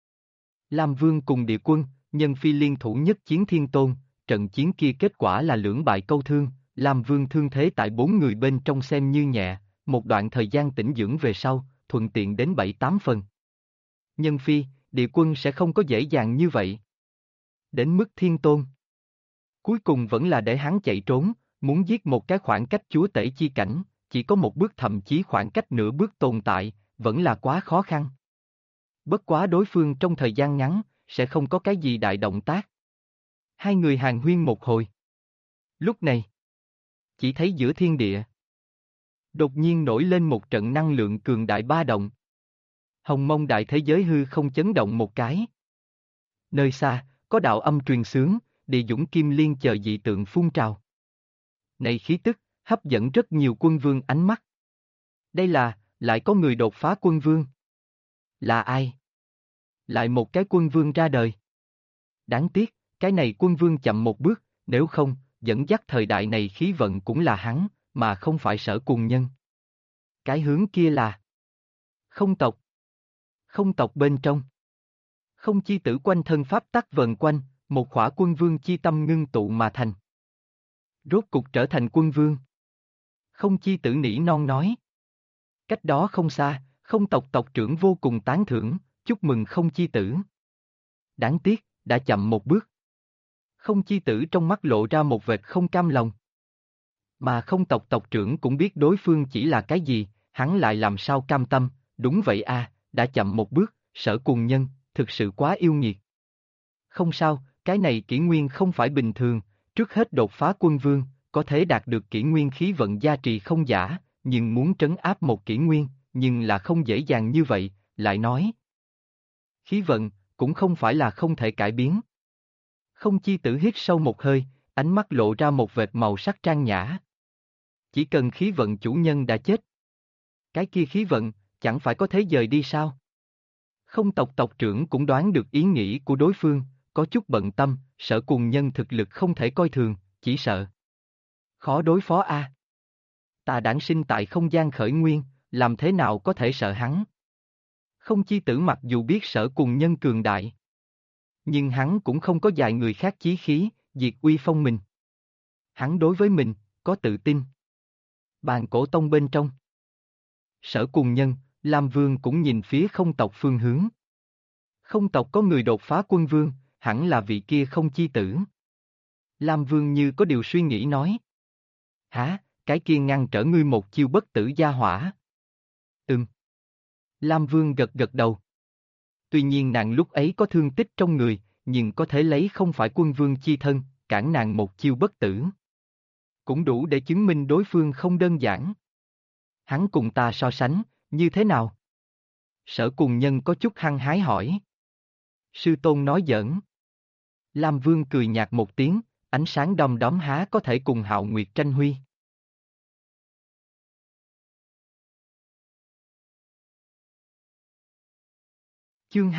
Lam Vương cùng địa quân, nhân phi liên thủ nhất chiến Thiên Tôn, trận chiến kia kết quả là lưỡng bại câu thương, Lam Vương thương thế tại 4 người bên trong xem như nhẹ, một đoạn thời gian tĩnh dưỡng về sau, thuận tiện đến 7-8 phần. Nhân phi, địa quân sẽ không có dễ dàng như vậy. Đến mức Thiên Tôn. Cuối cùng vẫn là để hắn chạy trốn, muốn giết một cái khoảng cách chúa tể chi cảnh, chỉ có một bước thậm chí khoảng cách nửa bước tồn tại, vẫn là quá khó khăn. Bất quá đối phương trong thời gian ngắn, sẽ không có cái gì đại động tác. Hai người hàn huyên một hồi. Lúc này, chỉ thấy giữa thiên địa, đột nhiên nổi lên một trận năng lượng cường đại ba động. Hồng mông đại thế giới hư không chấn động một cái. Nơi xa, có đạo âm truyền xướng, địa dũng kim liên chờ dị tượng phun trào. Này khí tức, hấp dẫn rất nhiều quân vương ánh mắt. Đây là, lại có người đột phá quân vương. Là ai? Lại một cái quân vương ra đời. Đáng tiếc, cái này quân vương chậm một bước, nếu không, dẫn dắt thời đại này khí vận cũng là hắn, mà không phải Sở Cùng Nhân. Cái hướng kia là không tộc. Không tộc bên trong. Không chi tử quanh thân pháp tắc vần quanh, một khỏa quân vương chi tâm ngưng tụ mà thành. Rốt cục trở thành quân vương. Không chi tử nỉ non nói. Cách đó không xa, không tộc tộc trưởng vô cùng tán thưởng, chúc mừng không chi tử. Đáng tiếc, đã chậm một bước. Không chi tử trong mắt lộ ra một vệt không cam lòng. Mà không tộc tộc trưởng cũng biết đối phương chỉ là cái gì, hắn lại làm sao cam tâm, đúng vậy à, đã chậm một bước, Sở Cùng Nhân, thực sự quá yêu nghiệt. Không sao, cái này kỷ nguyên không phải bình thường, trước hết đột phá quân vương, có thể đạt được kỷ nguyên khí vận gia trì không giả, nhưng muốn trấn áp một kỷ nguyên, nhưng là không dễ dàng như vậy, lại nói. Khí vận, cũng không phải là không thể cải biến. Không chi tử hít sâu một hơi, ánh mắt lộ ra một vệt màu sắc trang nhã. Chỉ cần khí vận chủ nhân đã chết. Cái kia khí vận, chẳng phải có thế dời đi sao? Không tộc tộc trưởng cũng đoán được ý nghĩ của đối phương, có chút bận tâm, Sở Cùng Nhân thực lực không thể coi thường, chỉ sợ. Khó đối phó a. Ta đản sinh tại không gian khởi nguyên, làm thế nào có thể sợ hắn? Không chi tử mặc dù biết Sở Cùng Nhân cường đại. Nhưng hắn cũng không có dạy người khác chí khí, diệt uy phong mình. Hắn đối với mình, có tự tin. Bàn cổ tông bên trong. Sở Cùng Nhân, Lam Vương cũng nhìn phía không tộc phương hướng. Không tộc có người đột phá quân vương, hẳn là vị kia không chi tử. Lam Vương như có điều suy nghĩ nói. Hả, cái kia ngăn trở ngươi một chiêu bất tử gia hỏa. Lam Vương gật gật đầu. Tuy nhiên nàng lúc ấy có thương tích trong người, nhưng có thể lấy không phải quân vương chi thân, cản nàng một chiêu bất tử. Cũng đủ để chứng minh đối phương không đơn giản. Hắn cùng ta so sánh, như thế nào? Sở Cùng Nhân có chút hăng hái hỏi. Sư tôn nói giỡn. Lam Vương cười nhạt một tiếng, ánh sáng đom đóm há có thể cùng Hạo Nguyệt tranh huy. Chương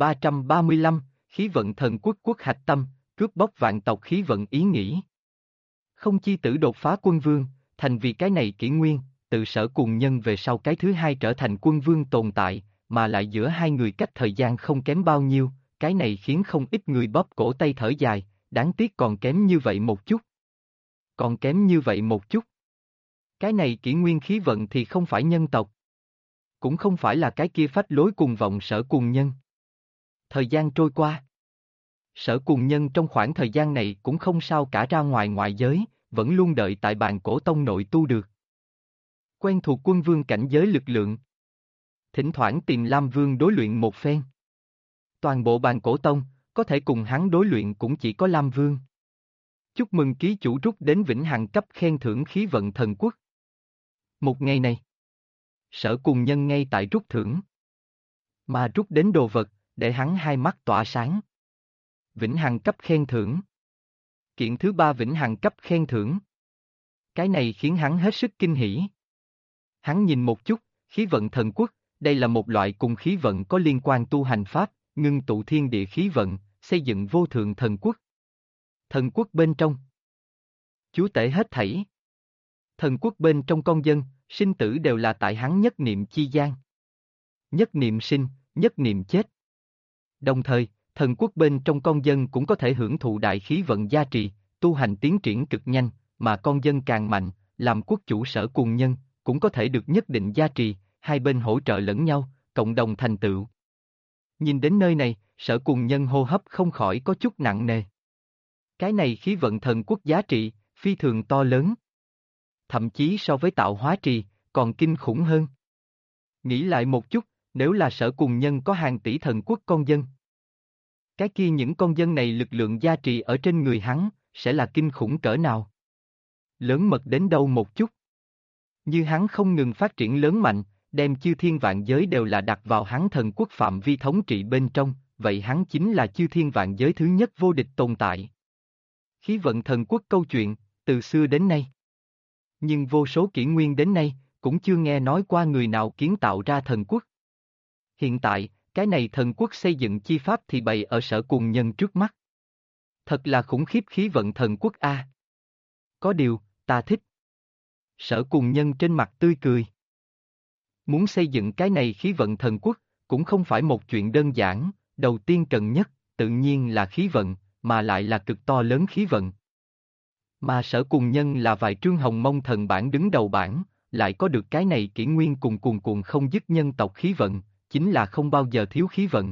2335, khí vận thần quốc quốc hạch tâm, cướp bóc vạn tộc khí vận ý nghĩ. Không chi tử đột phá quân vương, thành vì cái này kỷ nguyên, tự Sở Cùng Nhân về sau cái thứ hai trở thành quân vương tồn tại, mà lại giữa hai người cách thời gian không kém bao nhiêu, cái này khiến không ít người bóp cổ tay thở dài, đáng tiếc còn kém như vậy một chút. Còn kém như vậy một chút. Cái này kỷ nguyên khí vận thì không phải nhân tộc. Cũng không phải là cái kia phách lối cùng vọng Sở Cùng Nhân. Thời gian trôi qua. Sở Cùng Nhân trong khoảng thời gian này cũng không sao cả ra ngoài ngoại giới, vẫn luôn đợi tại bàn cổ tông nội tu được. Quen thuộc quân vương cảnh giới lực lượng. Thỉnh thoảng tìm Lam Vương đối luyện một phen. Toàn bộ bàn cổ tông, có thể cùng hắn đối luyện cũng chỉ có Lam Vương. Chúc mừng ký chủ rút đến vĩnh hằng cấp khen thưởng khí vận thần quốc. Một ngày này, Sở Cùng Nhân ngay tại rút thưởng. Mà rút đến đồ vật, để hắn hai mắt tỏa sáng. Vĩnh hằng cấp khen thưởng. Kiện thứ ba vĩnh hằng cấp khen thưởng. Cái này khiến hắn hết sức kinh hỉ. Hắn nhìn một chút, khí vận thần quốc, đây là một loại cùng khí vận có liên quan tu hành pháp, ngưng tụ thiên địa khí vận, xây dựng vô thượng thần quốc. Thần quốc bên trong. Chúa tể hết thảy. Thần quốc bên trong con dân, sinh tử đều là tại hắn nhất niệm chi gian. Nhất niệm sinh, nhất niệm chết. Đồng thời, thần quốc bên trong con dân cũng có thể hưởng thụ đại khí vận gia trì, tu hành tiến triển cực nhanh, mà con dân càng mạnh, làm quốc chủ Sở Cùng Nhân, cũng có thể được nhất định gia trì, hai bên hỗ trợ lẫn nhau, cộng đồng thành tựu. Nhìn đến nơi này, Sở Cùng Nhân hô hấp không khỏi có chút nặng nề. Cái này khí vận thần quốc giá trị, phi thường to lớn. Thậm chí so với tạo hóa trì, còn kinh khủng hơn. Nghĩ lại một chút, nếu là Sở Cùng Nhân có hàng tỷ thần quốc con dân. Cái kia những con dân này lực lượng gia trì ở trên người hắn, sẽ là kinh khủng cỡ nào? Lớn mật đến đâu một chút? Như hắn không ngừng phát triển lớn mạnh, đem chư thiên vạn giới đều là đặt vào hắn thần quốc phạm vi thống trị bên trong, vậy hắn chính là chư thiên vạn giới thứ nhất vô địch tồn tại. Khí vận thần quốc câu chuyện, từ xưa đến nay. Nhưng vô số kỷ nguyên đến nay, cũng chưa nghe nói qua người nào kiến tạo ra thần quốc. Hiện tại, cái này thần quốc xây dựng chi pháp thì bày ở Sở Cùng Nhân trước mắt. Thật là khủng khiếp khí vận thần quốc a. Có điều, ta thích. Sở Cùng Nhân trên mặt tươi cười. Muốn xây dựng cái này khí vận thần quốc, cũng không phải một chuyện đơn giản, đầu tiên cần nhất, tự nhiên là khí vận, mà lại là cực to lớn khí vận. Mà Sở Cùng Nhân là vài trương hồng mông thần bản đứng đầu bảng, lại có được cái này kỷ nguyên cùng cuồn cuộn không dứt nhân tộc khí vận, chính là không bao giờ thiếu khí vận.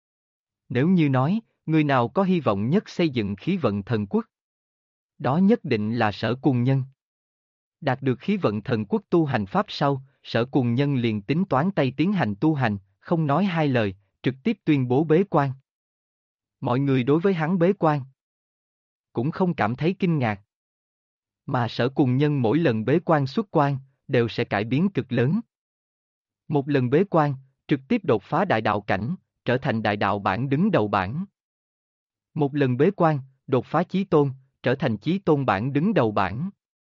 Nếu như nói, người nào có hy vọng nhất xây dựng khí vận thần quốc? Đó nhất định là Sở Cùng Nhân. Đạt được khí vận thần quốc tu hành pháp sau, Sở Cùng Nhân liền tính toán tay tiến hành tu hành, không nói hai lời, trực tiếp tuyên bố bế quan. Mọi người đối với hắn bế quan cũng không cảm thấy kinh ngạc. Mà Sở Cùng Nhân mỗi lần bế quan xuất quan, đều sẽ cải biến cực lớn. Một lần bế quan, trực tiếp đột phá đại đạo cảnh, trở thành đại đạo bảng đứng đầu bảng. Một lần bế quan, đột phá chí tôn, trở thành chí tôn bảng đứng đầu bảng.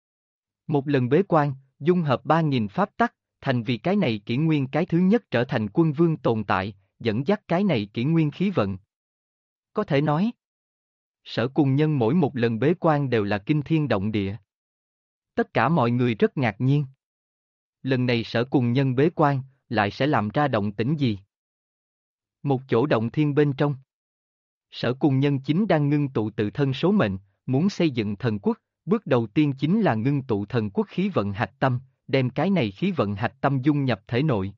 Một lần bế quan, dung hợp 3.000 pháp tắc, thành vì cái này kỷ nguyên cái thứ nhất trở thành quân vương tồn tại, dẫn dắt cái này kỷ nguyên khí vận. Có thể nói, Sở Cùng Nhân mỗi một lần bế quan đều là kinh thiên động địa. Tất cả mọi người rất ngạc nhiên. Lần này Sở Cùng Nhân bế quan, lại sẽ làm ra động tĩnh gì? Một chỗ động thiên bên trong. Sở Cùng Nhân chính đang ngưng tụ tự thân số mệnh, muốn xây dựng thần quốc, bước đầu tiên chính là ngưng tụ thần quốc khí vận hạch tâm, đem cái này khí vận hạch tâm dung nhập thể nội.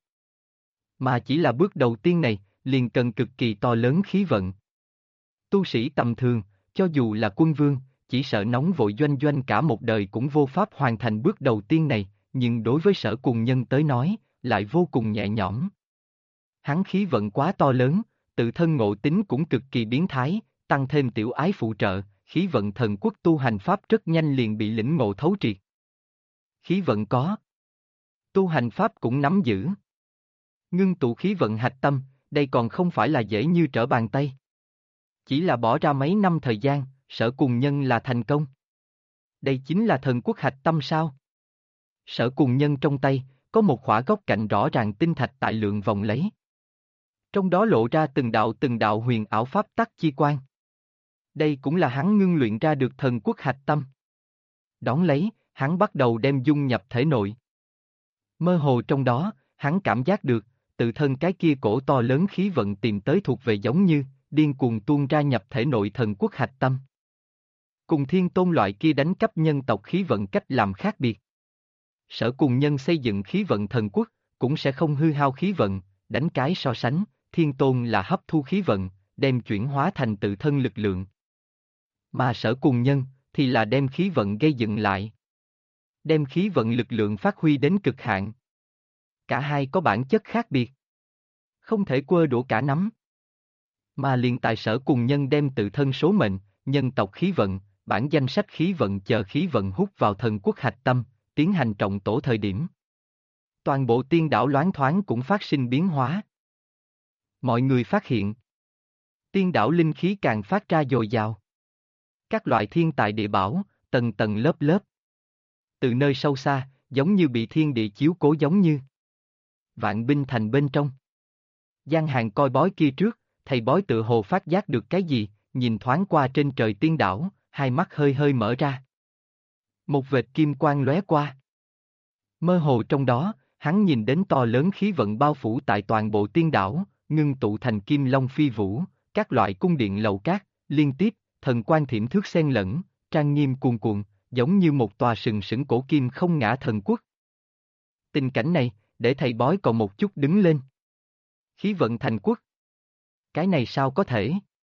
Mà chỉ là bước đầu tiên này, liền cần cực kỳ to lớn khí vận. Tu sĩ tầm thường, cho dù là quân vương, chỉ sợ nóng vội doanh doanh cả một đời cũng vô pháp hoàn thành bước đầu tiên này, nhưng đối với Sở Cùng Nhân tới nói, lại vô cùng nhẹ nhõm. Hắn khí vận quá to lớn, tự thân ngộ tính cũng cực kỳ biến thái, tăng thêm tiểu ái phụ trợ, khí vận thần quốc tu hành pháp rất nhanh liền bị lĩnh ngộ thấu triệt. Khí vận có, tu hành pháp cũng nắm giữ. Ngưng tụ khí vận hạch tâm, đây còn không phải là dễ như trở bàn tay. Chỉ là bỏ ra mấy năm thời gian, Sở Cùng Nhân là thành công. Đây chính là thần quốc hạch tâm sao? Sở Cùng Nhân trong tay, có một khỏa góc cạnh rõ ràng tinh thạch tại lượng vòng lấy. Trong đó lộ ra từng đạo huyền ảo pháp tắc chi quan. Đây cũng là hắn ngưng luyện ra được thần quốc hạch tâm. Đón lấy, hắn bắt đầu đem dung nhập thể nội. Mơ hồ trong đó, hắn cảm giác được, tự thân cái kia cổ to lớn khí vận tìm tới thuộc về giống như, điên cuồng tuôn ra nhập thể nội thần quốc hạch tâm. Cùng Thiên Tôn loại kia đánh cắp nhân tộc khí vận cách làm khác biệt. Sở Cùng Nhân xây dựng khí vận thần quốc, cũng sẽ không hư hao khí vận, đánh cái so sánh, Thiên Tôn là hấp thu khí vận, đem chuyển hóa thành tự thân lực lượng. Mà Sở Cùng Nhân, thì là đem khí vận gây dựng lại. Đem khí vận lực lượng phát huy đến cực hạn. Cả hai có bản chất khác biệt. Không thể quơ đũa cả nắm. Mà liền tại Sở Cùng Nhân đem tự thân số mệnh, nhân tộc khí vận, bản danh sách khí vận chờ khí vận hút vào thần quốc hạch tâm, tiến hành trọng tổ thời điểm. Toàn bộ tiên đảo loáng thoáng cũng phát sinh biến hóa. Mọi người phát hiện, tiên đảo linh khí càng phát ra dồi dào. Các loại thiên tài địa bảo, tầng tầng lớp lớp. Từ nơi sâu xa, giống như bị thiên địa chiếu cố giống như. Vạn binh thành bên trong. Giang Hàng coi bói kia trước, thầy bói tự hồ phát giác được cái gì, nhìn thoáng qua trên trời tiên đảo, hai mắt hơi hơi mở ra. Một vệt kim quang lóe qua. Mơ hồ trong đó, hắn nhìn đến to lớn khí vận bao phủ tại toàn bộ tiên đảo, ngưng tụ thành kim long phi vũ, các loại cung điện lầu cát, liên tiếp, thần quan thiểm thước xen lẫn, trang nghiêm cuồn cuộn, giống như một tòa sừng sững cổ kim không ngã thần quốc. Tình cảnh này, để thầy bói còn một chút đứng lên. Khí vận thành quốc. Cái này sao có thể?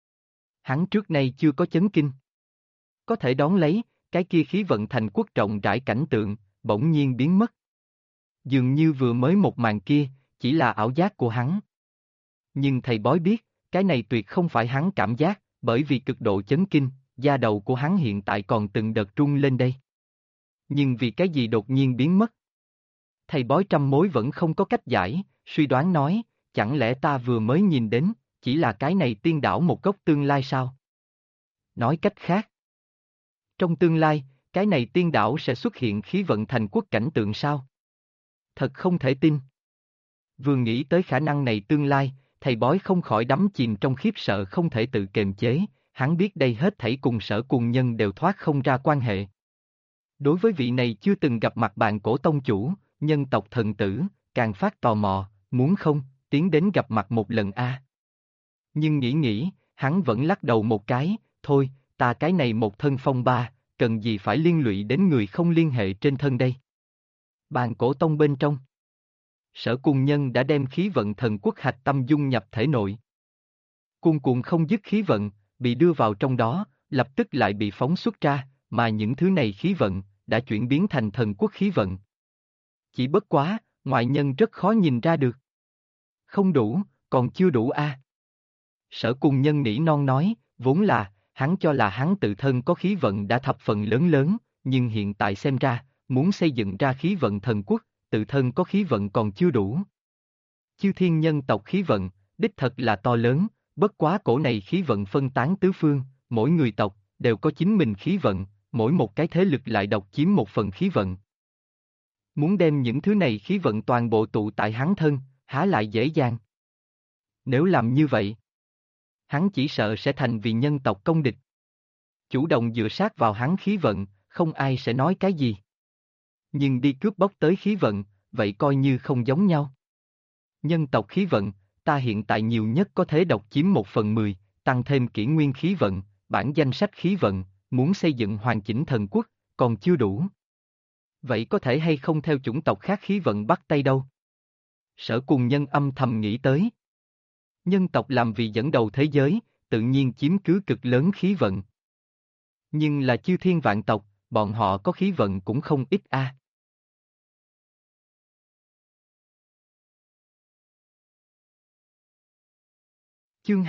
Hắn trước nay chưa có chấn kinh. Có thể đón lấy, cái kia khí vận thành quốc rộng rãi cảnh tượng, bỗng nhiên biến mất. Dường như vừa mới một màn kia, chỉ là ảo giác của hắn. Nhưng thầy bói biết, cái này tuyệt không phải hắn cảm giác, bởi vì cực độ chấn kinh, da đầu của hắn hiện tại còn từng đợt rung lên đây. Nhưng vì cái gì đột nhiên biến mất? Thầy bói trăm mối vẫn không có cách giải, suy đoán nói, chẳng lẽ ta vừa mới nhìn đến, chỉ là cái này tiên đảo một góc tương lai sao? Nói cách khác, trong tương lai, cái này tiên đảo sẽ xuất hiện khí vận thành quốc cảnh tượng sao? Thật không thể tin. Vừa nghĩ tới khả năng này tương lai, thầy bói không khỏi đắm chìm trong khiếp sợ không thể tự kiềm chế, hắn biết đây hết thảy cùng Sở Cùng Nhân đều thoát không ra quan hệ. Đối với vị này chưa từng gặp mặt bạn cổ tông chủ, nhân tộc thần tử, càng phát tò mò, muốn không, tiến đến gặp mặt một lần a. Nhưng nghĩ, hắn vẫn lắc đầu một cái, thôi, ta cái này một thân phong ba, cần gì phải liên lụy đến người không liên hệ trên thân đây. Bàn cổ tông bên trong. Sở Cùng Nhân đã đem khí vận thần quốc hạch tâm dung nhập thể nội. Cuồn cuộn không dứt khí vận, bị đưa vào trong đó, lập tức lại bị phóng xuất ra, mà những thứ này khí vận, đã chuyển biến thành thần quốc khí vận. Chỉ bất quá, ngoại nhân rất khó nhìn ra được. Không đủ, còn chưa đủ a. Sở Cùng Nhân nỉ non nói, vốn là, hắn cho là hắn tự thân có khí vận đã thập phần lớn lớn, nhưng hiện tại xem ra, muốn xây dựng ra khí vận thần quốc, tự thân có khí vận còn chưa đủ. Chư thiên nhân tộc khí vận, đích thật là to lớn, bất quá cổ này khí vận phân tán tứ phương, mỗi người tộc đều có chính mình khí vận, mỗi một cái thế lực lại độc chiếm một phần khí vận. Muốn đem những thứ này khí vận toàn bộ tụ tại hắn thân, há lại dễ dàng. Nếu làm như vậy, hắn chỉ sợ sẽ thành vì nhân tộc công địch. Chủ động dựa sát vào hắn khí vận, không ai sẽ nói cái gì. Nhưng đi cướp bóc tới khí vận, vậy coi như không giống nhau. Nhân tộc khí vận, ta hiện tại nhiều nhất có thể độc chiếm 1/10, tăng thêm kỷ nguyên khí vận, bản danh sách khí vận, muốn xây dựng hoàn chỉnh thần quốc, còn chưa đủ. Vậy có thể hay không theo chủng tộc khác khí vận bắt tay đâu? Sở Cùng Nhân âm thầm nghĩ tới. Nhân tộc làm vì dẫn đầu thế giới, tự nhiên chiếm cứ cực lớn khí vận. Nhưng là chư thiên vạn tộc, bọn họ có khí vận cũng không ít a. Chương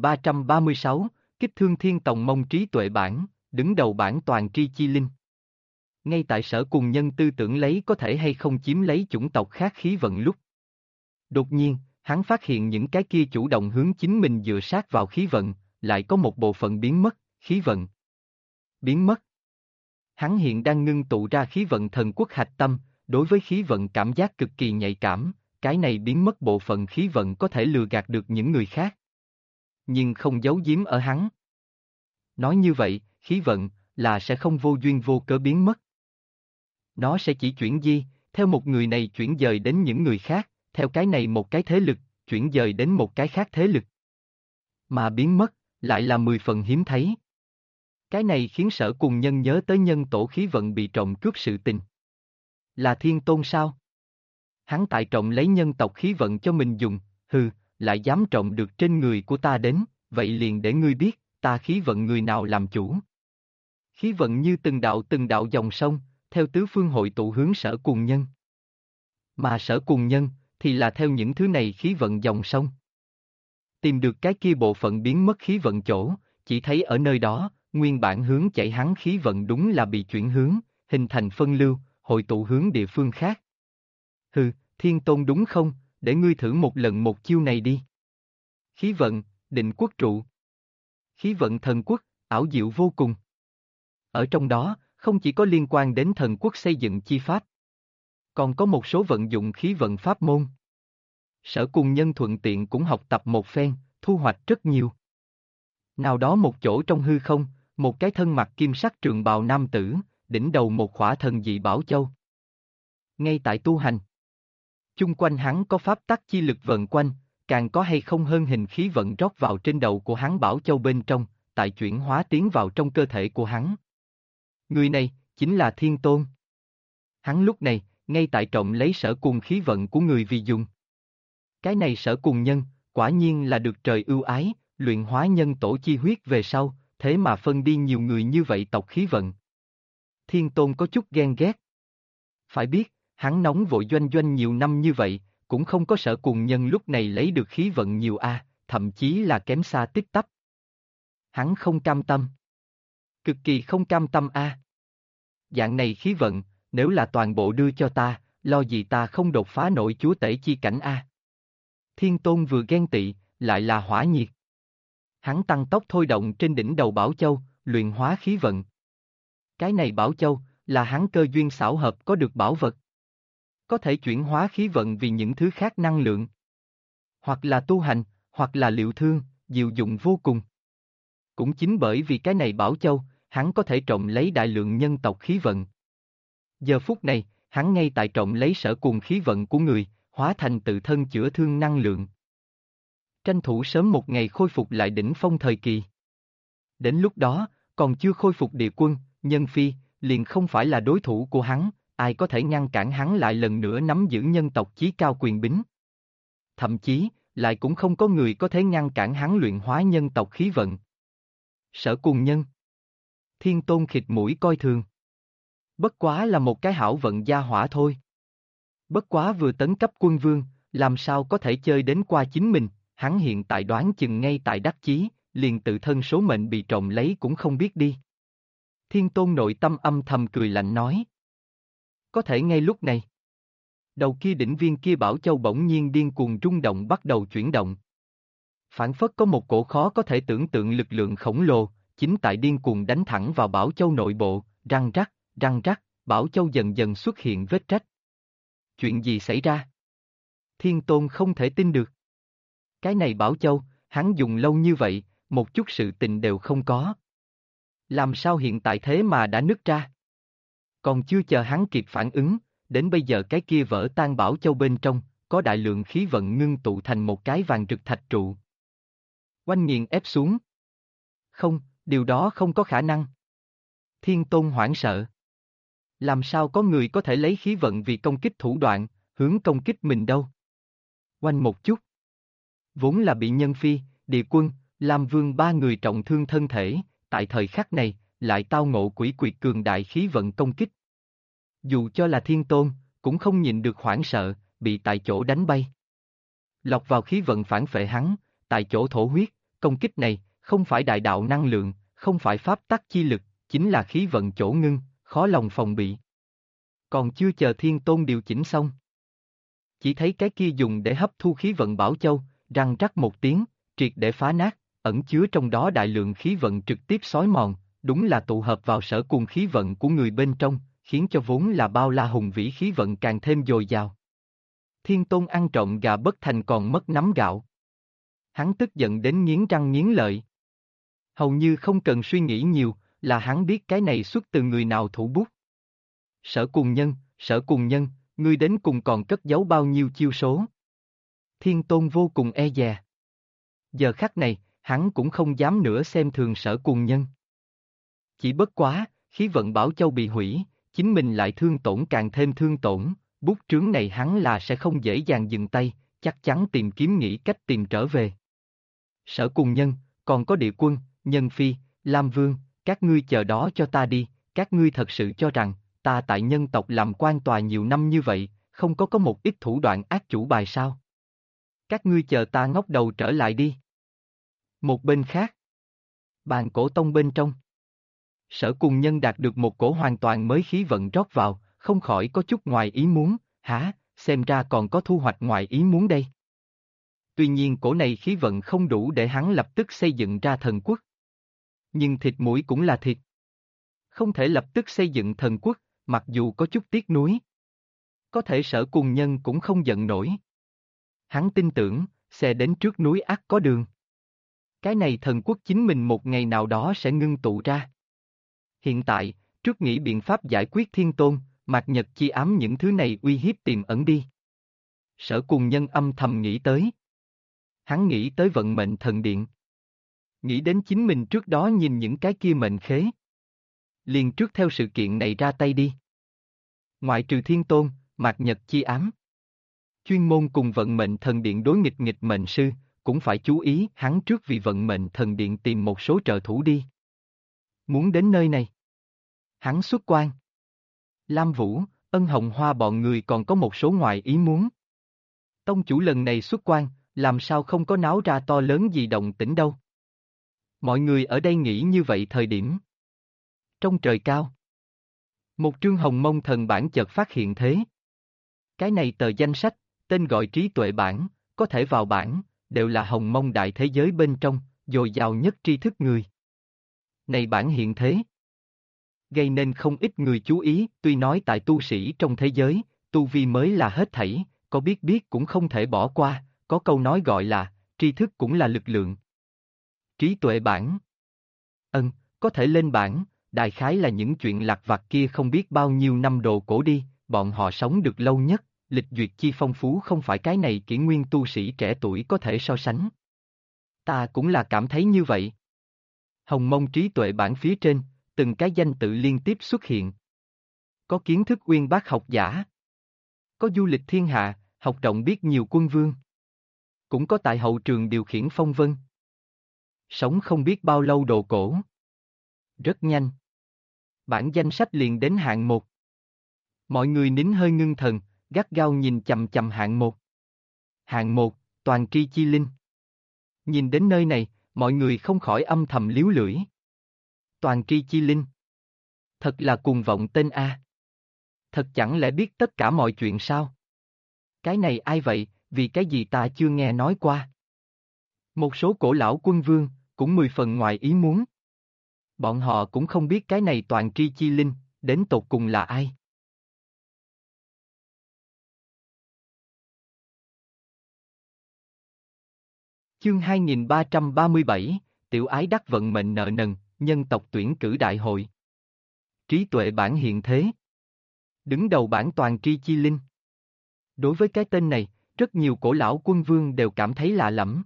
2336, Kích Thương Thiên Tòng Mông Trí Tuệ Bản, đứng đầu bản toàn tri chi linh. Ngay tại Sở Cùng Nhân tư tưởng lấy có thể hay không chiếm lấy chủng tộc khác khí vận lúc. Đột nhiên, hắn phát hiện những cái kia chủ động hướng chính mình dựa sát vào khí vận, lại có một bộ phận biến mất, khí vận. Biến mất. Hắn hiện đang ngưng tụ ra khí vận thần quốc hạch tâm, đối với khí vận cảm giác cực kỳ nhạy cảm, cái này biến mất bộ phận khí vận có thể lừa gạt được những người khác. Nhưng không giấu giếm ở hắn. Nói như vậy, khí vận là sẽ không vô duyên vô cớ biến mất. Nó sẽ chỉ chuyển di, theo một người này chuyển dời đến những người khác, theo cái này một cái thế lực, chuyển dời đến một cái khác thế lực. Mà biến mất, lại là 10 phần hiếm thấy. Cái này khiến Sở Cùng Nhân nhớ tới nhân tổ khí vận bị trộm cướp sự tình. Là Thiên Tôn sao? Hắn tại trộm lấy nhân tộc khí vận cho mình dùng, lại dám trộm được trên người của ta đến, vậy liền để ngươi biết, ta khí vận người nào làm chủ. Khí vận như từng đạo dòng sông, theo tứ phương hội tụ hướng Sở Cùng Nhân. Mà Sở Cùng Nhân, thì là theo những thứ này khí vận dòng sông. Tìm được cái kia bộ phận biến mất khí vận chỗ, chỉ thấy ở nơi đó, nguyên bản hướng chạy hắn khí vận đúng là bị chuyển hướng, hình thành phân lưu, hội tụ hướng địa phương khác. Thiên Tôn đúng không, để ngươi thử một lần một chiêu này đi. Khí vận, định quốc trụ. Khí vận thần quốc, ảo diệu vô cùng. Ở trong đó, không chỉ có liên quan đến thần quốc xây dựng chi pháp, còn có một số vận dụng khí vận pháp môn. Sở Cùng Nhân thuận tiện cũng học tập một phen, thu hoạch rất nhiều. Nào đó một chỗ trong hư không, một cái thân mặc kim sắc trường bào nam tử, đỉnh đầu một khỏa thần dị bảo châu. Ngay tại tu hành. Chung quanh hắn có pháp tắc chi lực vận quanh, càng có hay không hơn hình khí vận rót vào trên đầu của hắn bảo châu bên trong, tại chuyển hóa tiến vào trong cơ thể của hắn. Người này, chính là Thiên Tôn. Hắn lúc này, ngay tại trộm lấy Sở Cùng khí vận của người vì dùng. Cái này Sở Cùng Nhân, quả nhiên là được trời ưu ái, luyện hóa nhân tổ chi huyết về sau, thế mà phân đi nhiều người như vậy tộc khí vận. Thiên Tôn có chút ghen ghét. Phải biết, hắn nóng vội doanh doanh nhiều năm như vậy, cũng không có Sở Cùng Nhân lúc này lấy được khí vận nhiều thậm chí là kém xa tích tắp. Hắn không cam tâm. Cực kỳ không cam tâm Dạng này khí vận, nếu là toàn bộ đưa cho ta, lo gì ta không đột phá nổi chúa tể chi cảnh Thiên Tôn vừa ghen tị, lại là hỏa nhiệt. Hắn tăng tốc thôi động trên đỉnh đầu Bảo Châu, luyện hóa khí vận. Cái này Bảo Châu, là hắn cơ duyên xảo hợp có được bảo vật. Có thể chuyển hóa khí vận vì những thứ khác năng lượng. Hoặc là tu hành, hoặc là liệu thương, diệu dụng vô cùng. Cũng chính bởi vì cái này Bảo Châu, hắn có thể trộm lấy đại lượng nhân tộc khí vận. Giờ phút này, hắn ngay tại trộm lấy Sở Cùng khí vận của người, hóa thành tự thân chữa thương năng lượng. Tranh thủ sớm một ngày khôi phục lại đỉnh phong thời kỳ. Đến lúc đó, còn chưa khôi phục địa quân, nhân phi, liền không phải là đối thủ của hắn, ai có thể ngăn cản hắn lại lần nữa nắm giữ nhân tộc chí cao quyền bính. Thậm chí, lại cũng không có người có thể ngăn cản hắn luyện hóa nhân tộc khí vận. Sở Cùng Nhân. Thiên Tôn khịt mũi coi thường. Bất quá là một cái hảo vận gia hỏa thôi. Bất quá vừa tấn cấp quân vương, làm sao có thể chơi đến qua chính mình, hắn hiện tại đoán chừng ngay tại đắc chí, liền tự thân số mệnh bị trộm lấy cũng không biết đi. Thiên Tôn nội tâm âm thầm cười lạnh nói. Có thể ngay lúc này. Đầu kia đỉnh viên kia Bảo Châu bỗng nhiên điên cuồng rung động bắt đầu chuyển động. Phảng phất có một cổ khó có thể tưởng tượng lực lượng khổng lồ, chính tại điên cuồng đánh thẳng vào Bảo Châu nội bộ, răng rắc, Bảo Châu dần dần xuất hiện vết rách. Chuyện gì xảy ra? Thiên Tôn không thể tin được. Cái này Bảo Châu, hắn dùng lâu như vậy, một chút sự tình đều không có. Làm sao hiện tại thế mà đã nứt ra? Còn chưa chờ hắn kịp phản ứng, đến bây giờ cái kia vỡ tan Bảo Châu bên trong, có đại lượng khí vận ngưng tụ thành một cái vàng rực thạch trụ. Oanh nghiền ép xuống. Không, điều đó không có khả năng. Thiên Tôn hoảng sợ. Làm sao có người có thể lấy khí vận vì công kích thủ đoạn, hướng công kích mình đâu? Oanh một chút. Vốn là bị Nhân Phi, Địa Quân, Lam Vương ba người trọng thương thân thể, tại thời khắc này, lại tao ngộ quỷ quyệt cường đại khí vận công kích. Dù cho là Thiên Tôn, cũng không nhịn được hoảng sợ, bị tại chỗ đánh bay. Lọc vào khí vận phản phệ hắn, tại chỗ thổ huyết, công kích này, không phải đại đạo năng lượng, không phải pháp tắc chi lực, chính là khí vận chỗ ngưng, khó lòng phòng bị. Còn chưa chờ Thiên Tôn điều chỉnh xong. Chỉ thấy cái kia dùng để hấp thu khí vận Bảo Châu, răng rắc một tiếng, triệt để phá nát, ẩn chứa trong đó đại lượng khí vận trực tiếp xói mòn, đúng là tụ hợp vào sở cùng khí vận của người bên trong, khiến cho vốn là bao la hùng vĩ khí vận càng thêm dồi dào. Thiên Tôn ăn trộm gà bất thành còn mất nắm gạo. Hắn tức giận đến nghiến răng nghiến lợi. Hầu như không cần suy nghĩ nhiều, là hắn biết cái này xuất từ người nào thủ bút. Sở Cùng Nhân, ngươi đến cùng còn cất giấu bao nhiêu chiêu số? Thiên Tôn vô cùng e dè. Giờ khắc này, hắn cũng không dám nữa xem thường Sở Cùng Nhân. Chỉ bất quá, khí vận Bảo Châu bị hủy, chính mình lại thương tổn càng thêm thương tổn, bút trướng này hắn là sẽ không dễ dàng dừng tay, chắc chắn tìm kiếm nghĩ cách tìm trở về. Sở Cùng Nhân, còn có Địa Quân, Nhân Phi, Lam Vương, các ngươi chờ đó cho ta đi, các ngươi thật sự cho rằng, ta tại nhân tộc làm quan tòa nhiều năm như vậy, không có một ít thủ đoạn ác chủ bài sao? Các ngươi chờ ta ngóc đầu trở lại đi. Một bên khác, bàn cổ tông bên trong, Sở Cùng Nhân đạt được một cổ hoàn toàn mới khí vận rót vào, không khỏi có chút ngoài ý muốn, hả, xem ra còn có thu hoạch ngoài ý muốn đây. Tuy nhiên cổ này khí vận không đủ để hắn lập tức xây dựng ra thần quốc. Nhưng thịt mũi cũng là thịt. Không thể lập tức xây dựng thần quốc, mặc dù có chút tiếc nuối. Có thể Sở Cùng Nhân cũng không giận nổi. Hắn tin tưởng, xe đến trước núi ắt có đường. Cái này thần quốc chính mình một ngày nào đó sẽ ngưng tụ ra. Hiện tại, trước nghĩ biện pháp giải quyết Thiên Tôn, Mạt Nhật chi ám những thứ này uy hiếp tiềm ẩn đi. Sở Cùng Nhân âm thầm nghĩ tới. Hắn nghĩ tới vận mệnh thần điện. Nghĩ đến chính mình trước đó nhìn những cái kia mệnh khế. Liền trước theo sự kiện này ra tay đi. Ngoại trừ Thiên Tôn, Mạt Nhật chi ám. Chuyên môn cùng vận mệnh thần điện đối nghịch mệnh sư, cũng phải chú ý hắn trước vì vận mệnh thần điện tìm một số trợ thủ đi. Muốn đến nơi này. Hắn xuất quan. Lam Vũ, Ân Hồng Hoa bọn người còn có một số ngoài ý muốn. Tông chủ lần này xuất quan, làm sao không có náo ra to lớn gì động tĩnh đâu. Mọi người ở đây nghĩ như vậy thời điểm. Trong trời cao, một trương hồng mông thần bản chợt phát hiện thế. Cái này tờ danh sách, tên gọi trí tuệ bản, có thể vào bản, đều là hồng mông đại thế giới bên trong, dồi dào nhất tri thức người. Này bản hiện thế, gây nên không ít người chú ý, tuy nói tại tu sĩ trong thế giới, tu vi mới là hết thảy, có biết cũng không thể bỏ qua, có câu nói gọi là, tri thức cũng là lực lượng. Trí tuệ bản. Có thể lên bản, đại khái là những chuyện lặt vặt kia không biết bao nhiêu năm đồ cổ đi, bọn họ sống được lâu nhất, lịch duyệt chi phong phú không phải cái này kỷ nguyên tu sĩ trẻ tuổi có thể so sánh. Ta cũng là cảm thấy như vậy. Hồng mông trí tuệ bản phía trên, từng cái danh tự liên tiếp xuất hiện. Có kiến thức uyên bác học giả. Có du lịch thiên hạ, học rộng biết nhiều quân vương. Cũng có tại hậu trường điều khiển phong vân. Sống không biết bao lâu đồ cổ. Rất nhanh. Bản danh sách liền đến hạng 1. Mọi người nín hơi ngưng thần, gắt gao nhìn chằm chằm hạng 1. Hạng 1, Toàn tri chi linh. Nhìn đến nơi này, mọi người không khỏi âm thầm líu lưỡi. Toàn tri chi linh. Thật là cuồng vọng tên A. Thật chẳng lẽ biết tất cả mọi chuyện sao? Cái này ai vậy, vì cái gì ta chưa nghe nói qua? Một số cổ lão quân vương, cũng 10 phần ngoài ý muốn. Bọn họ cũng không biết cái này toàn tri chi linh, đến tột cùng là ai. Chương 2337, Tiểu ái đắc vận mệnh nợ nần, nhân tộc tuyển cử đại hội. Trí tuệ bản hiện thế. Đứng đầu bản toàn tri chi linh. Đối với cái tên này, rất nhiều cổ lão quân vương đều cảm thấy lạ lẫm.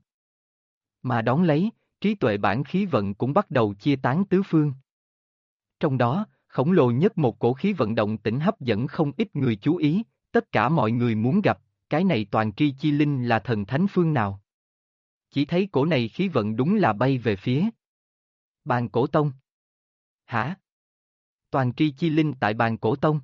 Mà đón lấy, trí tuệ bản khí vận cũng bắt đầu chia tán tứ phương. Trong đó, khổng lồ nhất một cổ khí vận động tĩnh hấp dẫn không ít người chú ý, tất cả mọi người muốn gặp, cái này toàn tri chi linh là thần thánh phương nào. Chỉ thấy cổ này khí vận đúng là bay về phía Bàn Cổ Tông. Hả? Toàn tri chi linh tại Bàn Cổ Tông.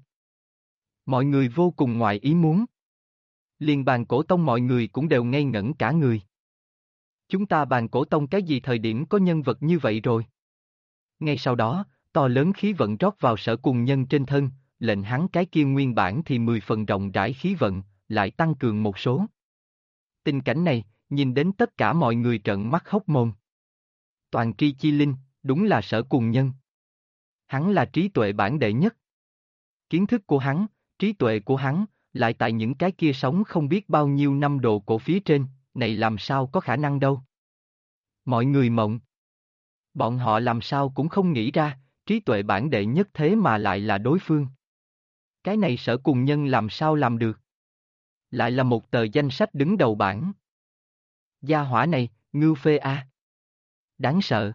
Mọi người vô cùng ngoài ý muốn. Liền Bàn Cổ Tông mọi người cũng đều ngây ngẩn cả người. Chúng ta Bàn Cổ Tông cái gì thời điểm có nhân vật như vậy rồi? Ngay sau đó, to lớn khí vận rót vào Sở Cùng Nhân trên thân, lệnh hắn cái kia nguyên bản thì 10 phần rộng rãi khí vận, lại tăng cường một số. Tình cảnh này, nhìn đến tất cả mọi người trợn mắt hốc mồm. Toàn tri chi linh, đúng là Sở Cùng Nhân. Hắn là trí tuệ bản đệ nhất. Kiến thức của hắn, trí tuệ của hắn, lại tại những cái kia sống không biết bao nhiêu năm đồ cổ phía trên, này làm sao có khả năng đâu. Mọi người mộng. Bọn họ làm sao cũng không nghĩ ra, trí tuệ bản đệ nhất thế mà lại là đối phương. Cái này Sở Cùng Nhân làm sao làm được? Lại là một tờ danh sách đứng đầu bảng. Gia hỏa này, ngưu phê a. Đáng sợ.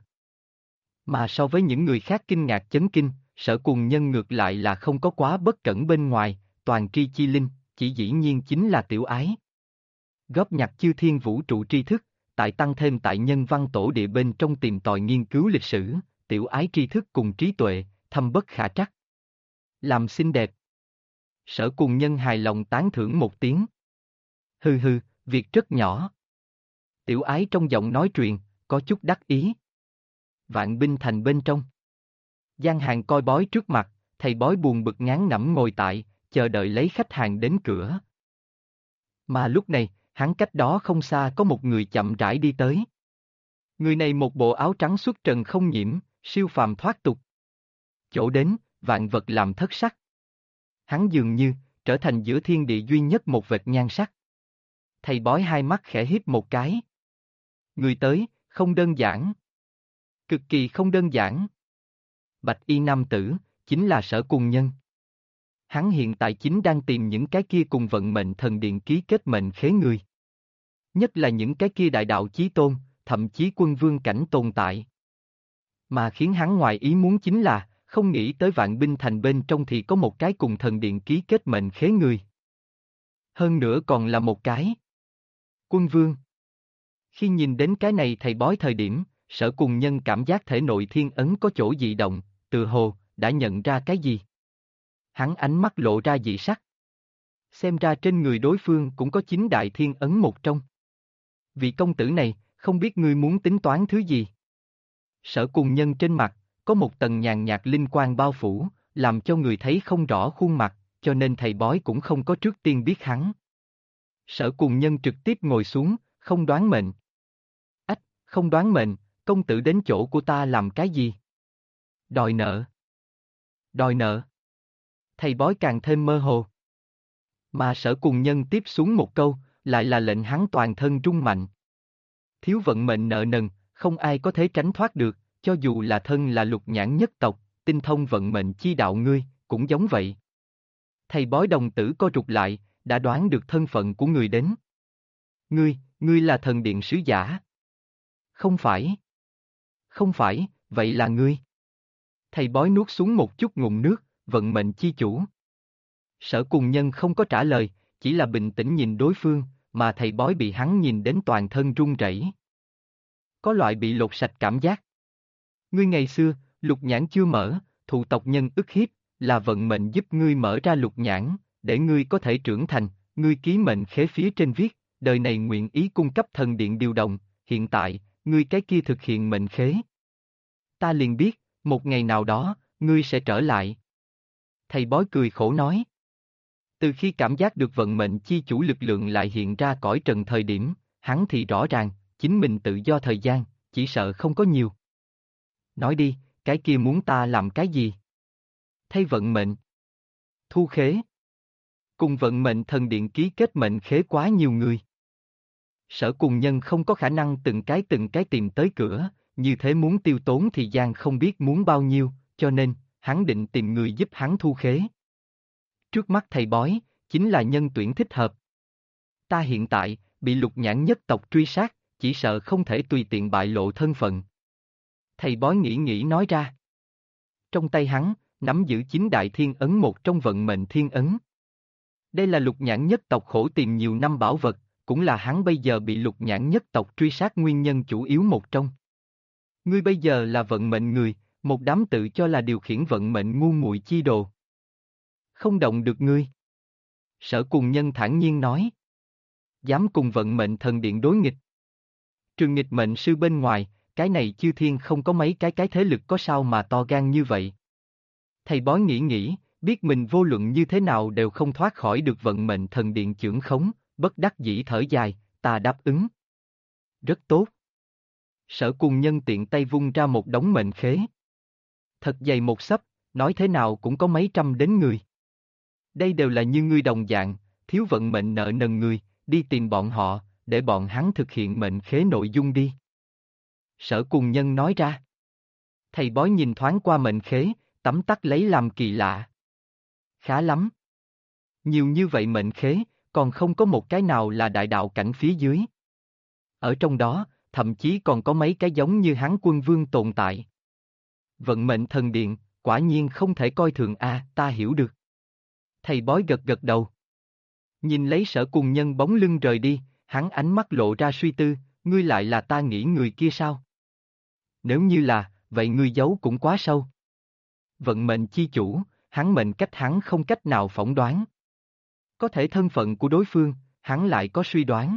Mà so với những người khác kinh ngạc chấn kinh, Sở Cùng Nhân ngược lại là không có quá bất cẩn bên ngoài, toàn tri chi linh, chỉ dĩ nhiên chính là tiểu ái. Góp nhặt chư thiên vũ trụ tri thức, tại tăng thêm tại nhân văn tổ địa bên trong tìm tòi nghiên cứu lịch sử, tiểu ái tri thức cùng trí tuệ, thâm bất khả trắc. Làm xinh đẹp. Sở Cùng Nhân hài lòng tán thưởng một tiếng. Hừ hừ, việc rất nhỏ. Tiểu ái trong giọng nói truyền, có chút đắc ý. Vạn binh thành bên trong. Giang Hàng coi bói trước mặt, thầy bói buồn bực ngán ngẩm ngồi tại, chờ đợi lấy khách hàng đến cửa. Mà lúc này, hắn cách đó không xa có một người chậm rãi đi tới. Người này một bộ áo trắng xuất trần không nhiễm, siêu phàm thoát tục. Chỗ đến, vạn vật làm thất sắc. Hắn dường như, trở thành giữa thiên địa duy nhất một vệt nhan sắc. Thầy bói hai mắt khẽ híp một cái. Người tới, không đơn giản. Cực kỳ không đơn giản. Bạch y nam tử, chính là Sở Cùng Nhân. Hắn hiện tại chính đang tìm những cái kia cùng vận mệnh thần điện ký kết mệnh khế người. Nhất là những cái kia đại đạo chí tôn, thậm chí quân vương cảnh tồn tại. Mà khiến hắn ngoài ý muốn chính là, không nghĩ tới vạn binh thành bên trong thì có một cái cùng thần điện ký kết mệnh khế người. Hơn nữa còn là một cái quân vương. Khi nhìn đến cái này thầy bói thời điểm, Sở Cùng Nhân cảm giác thể nội thiên ấn có chỗ dị động, từ hồ, đã nhận ra cái gì. Hắn ánh mắt lộ ra dị sắc. Xem ra trên người đối phương cũng có 9 đại thiên ấn một trong. Vị công tử này, không biết ngươi muốn tính toán thứ gì. Sở Cùng Nhân trên mặt, có một tầng nhàn nhạt linh quang bao phủ, làm cho người thấy không rõ khuôn mặt, cho nên thầy bói cũng không có trước tiên biết hắn. Sở Cùng Nhân trực tiếp ngồi xuống, không đoán mệnh. Ách, không đoán mệnh, công tử đến chỗ của ta làm cái gì? Đòi nợ. Đòi nợ. Thầy bói càng thêm mơ hồ. Mà Sở Cùng Nhân tiếp xuống một câu, lại là lệnh hắn toàn thân rung mạnh. Thiếu vận mệnh nợ nần, không ai có thể tránh thoát được, cho dù là thân là lục nhãn nhất tộc, tinh thông vận mệnh chi đạo ngươi, cũng giống vậy. Thầy bói đồng tử co rụt lại, đã đoán được thân phận của người đến. Ngươi là thần điện sứ giả. Không phải. Không phải, vậy là ngươi. Thầy bói nuốt xuống một chút ngụm nước, vận mệnh chi chủ. Sở Cùng Nhân không có trả lời, chỉ là bình tĩnh nhìn đối phương, mà thầy bói bị hắn nhìn đến toàn thân run rẩy. Có loại bị lột sạch cảm giác. Ngươi ngày xưa, lục nhãn chưa mở, thụ tộc nhân ức hiếp, là vận mệnh giúp ngươi mở ra lục nhãn, để ngươi có thể trưởng thành, ngươi ký mệnh khế phía trên viết, đời này nguyện ý cung cấp thần điện điều động, hiện tại, ngươi cái kia thực hiện mệnh khế. Ta liền biết, một ngày nào đó, ngươi sẽ trở lại. Thầy bói cười khổ nói. Từ khi cảm giác được vận mệnh chi chủ lực lượng lại hiện ra cõi trần thời điểm, hắn thì rõ ràng, chính mình tự do thời gian, chỉ sợ không có nhiều. Nói đi, cái kia muốn ta làm cái gì? Thay vận mệnh. Thu khế. Cùng vận mệnh thần điện ký kết mệnh khế quá nhiều người. Sở Cùng Nhân không có khả năng từng cái tìm tới cửa, như thế muốn tiêu tốn thời gian không biết muốn bao nhiêu, cho nên, hắn định tìm người giúp hắn thu khế. Trước mắt thầy bói, chính là nhân tuyển thích hợp. Ta hiện tại, bị Lục Nhãn nhất tộc truy sát, chỉ sợ không thể tùy tiện bại lộ thân phận. Thầy bói nghĩ nói ra. Trong tay hắn, nắm giữ 9 đại thiên ấn một trong vận mệnh thiên ấn. Đây là Lục Nhãn nhất tộc khổ tìm nhiều năm bảo vật, cũng là hắn bây giờ bị Lục Nhãn nhất tộc truy sát nguyên nhân chủ yếu một trong. Ngươi bây giờ là vận mệnh người, một đám tự cho là điều khiển vận mệnh ngu muội chi đồ. Không động được ngươi. Sở Cùng Nhân thản nhiên nói. Dám cùng vận mệnh thần điện đối nghịch. Trừ nghịch mệnh sư bên ngoài, cái này chư thiên không có mấy cái thế lực có sao mà to gan như vậy. Thầy bói nghĩ, biết mình vô luận như thế nào đều không thoát khỏi được vận mệnh thần điện chưởng khống, bất đắc dĩ thở dài, ta đáp ứng. Rất tốt. Sở Cùng Nhân tiện tay vung ra một đống mệnh khế. Thật dày một xấp, nói thế nào cũng có mấy trăm đến người. Đây đều là như ngươi đồng dạng, thiếu vận mệnh nợ nần người, đi tìm bọn họ, để bọn hắn thực hiện mệnh khế nội dung đi. Sở Cùng Nhân nói ra. Thầy bói nhìn thoáng qua mệnh khế, tấm tắc lấy làm kỳ lạ. Khá lắm. Nhiều như vậy mệnh khế, còn không có một cái nào là đại đạo cảnh phía dưới. Ở trong đó, thậm chí còn có mấy cái giống như hắn quân vương tồn tại. Vận mệnh thần điện, quả nhiên không thể coi thường ta hiểu được. Thầy bói gật đầu. Nhìn lấy Sở Cùng Nhân bóng lưng rời đi, hắn ánh mắt lộ ra suy tư, ngươi lại là ta nghĩ người kia sao? Nếu như là, vậy ngươi giấu cũng quá sâu. Vận mệnh chi chủ, hắn mệnh cách hắn không cách nào phỏng đoán. Có thể thân phận của đối phương, hắn lại có suy đoán.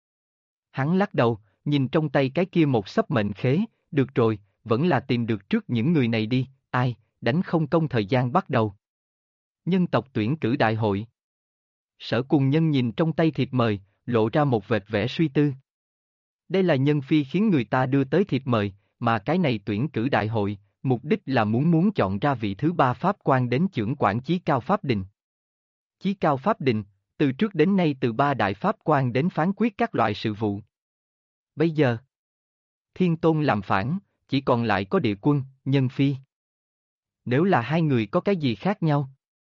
Hắn lắc đầu, nhìn trong tay cái kia một xấp mệnh khế, được rồi, vẫn là tìm được trước những người này đi, ai, đánh không công thời gian bắt đầu. Nhân tộc tuyển cử đại hội. Sở Cùng Nhân nhìn trong tay thiệp mời, lộ ra một vệt vẻ suy tư. Đây là nhân phi khiến người ta đưa tới thiệp mời, mà cái này tuyển cử đại hội, mục đích là muốn chọn ra vị thứ 3 pháp quan đến chưởng quản chí cao pháp đình. Chí cao pháp đình, từ trước đến nay từ 3 đại pháp quan đến phán quyết các loại sự vụ. Bây giờ, Thiên Tôn làm phản, chỉ còn lại có địa quân, nhân phi. Nếu là hai người có cái gì khác nhau,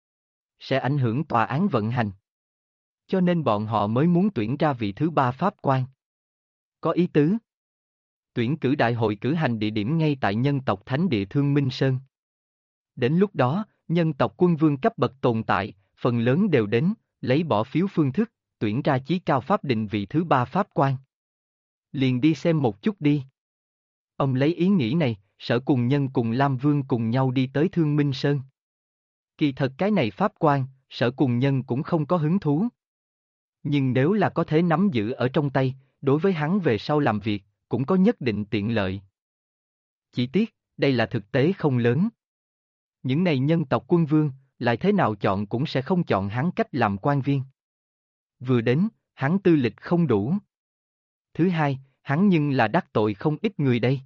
sẽ ảnh hưởng tòa án vận hành. Cho nên bọn họ mới muốn tuyển ra vị thứ 3 pháp quan. Có ý tứ. Tuyển cử đại hội cử hành địa điểm ngay tại nhân tộc Thánh địa Thương Minh Sơn. Đến lúc đó, nhân tộc quân vương cấp bậc tồn tại, phần lớn đều đến, lấy bỏ phiếu phương thức, tuyển ra chí cao pháp định vị thứ 3 pháp quan. Liền đi xem một chút đi. Ông lấy ý nghĩ này, Sở Cùng Nhân cùng Lam Vương cùng nhau đi tới Thương Minh Sơn. Kỳ thật cái này pháp quan, Sở Cùng Nhân cũng không có hứng thú. Nhưng nếu là có thể nắm giữ ở trong tay, đối với hắn về sau làm việc, cũng có nhất định tiện lợi. Chỉ tiếc, đây là thực tế không lớn. Những này nhân tộc quân vương, lại thế nào chọn cũng sẽ không chọn hắn cách làm quan viên. Vừa đến, hắn tư lịch không đủ. Thứ hai, hắn nhưng là đắc tội không ít người đây.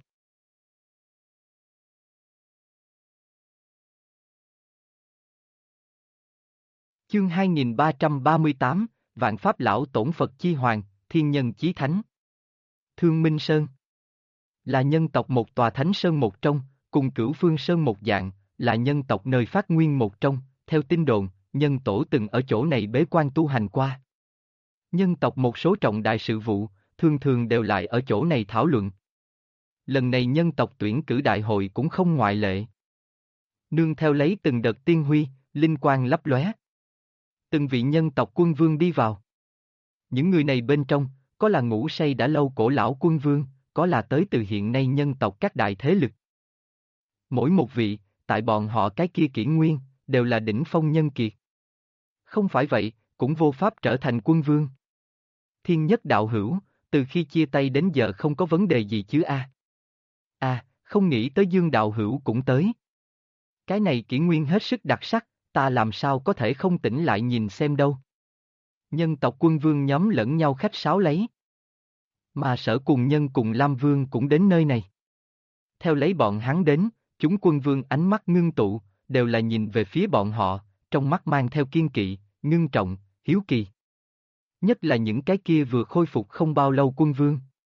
Chương 2338, Vạn Pháp Lão Tổn Phật Chi Hoàng, Thiên Nhân Chí Thánh. Thương Minh Sơn là nhân tộc một tòa thánh sơn một trong, cùng Cửu Phương Sơn một dạng, là nhân tộc nơi phát nguyên một trong, theo tin đồn, nhân tổ từng ở chỗ này bế quan tu hành qua. Nhân tộc một số trọng đại sự vụ, thường thường đều lại ở chỗ này thảo luận. Lần này nhân tộc tuyển cử đại hội cũng không ngoại lệ. Nương theo lấy từng đợt tiên huy, linh quang lấp lóe. Từng vị nhân tộc quân vương đi vào. Những người này bên trong, có là ngủ say đã lâu cổ lão quân vương, có là tới từ hiện nay nhân tộc các đại thế lực. Mỗi một vị, tại bọn họ cái kia kỷ nguyên, đều là đỉnh phong nhân kiệt. Không phải vậy, cũng vô pháp trở thành quân vương. Thiên nhất đạo hữu, từ khi chia tay đến giờ không có vấn đề gì chứ không nghĩ tới Dương đạo hữu cũng tới. Cái này kỷ nguyên hết sức đặc sắc, ta làm sao có thể không tỉnh lại nhìn xem đâu. Nhân tộc quân vương nhóm lẫn nhau khách sáo lấy. Mà Sở Cùng Nhân cùng Lam Vương cũng đến nơi này. Theo lấy bọn hắn đến, chúng quân vương ánh mắt ngưng tụ, đều là nhìn về phía bọn họ, trong mắt mang theo kiên kỵ, ngưng trọng, hiếu kỳ. Nhất là những cái kia vừa khôi phục không bao lâu quân vương.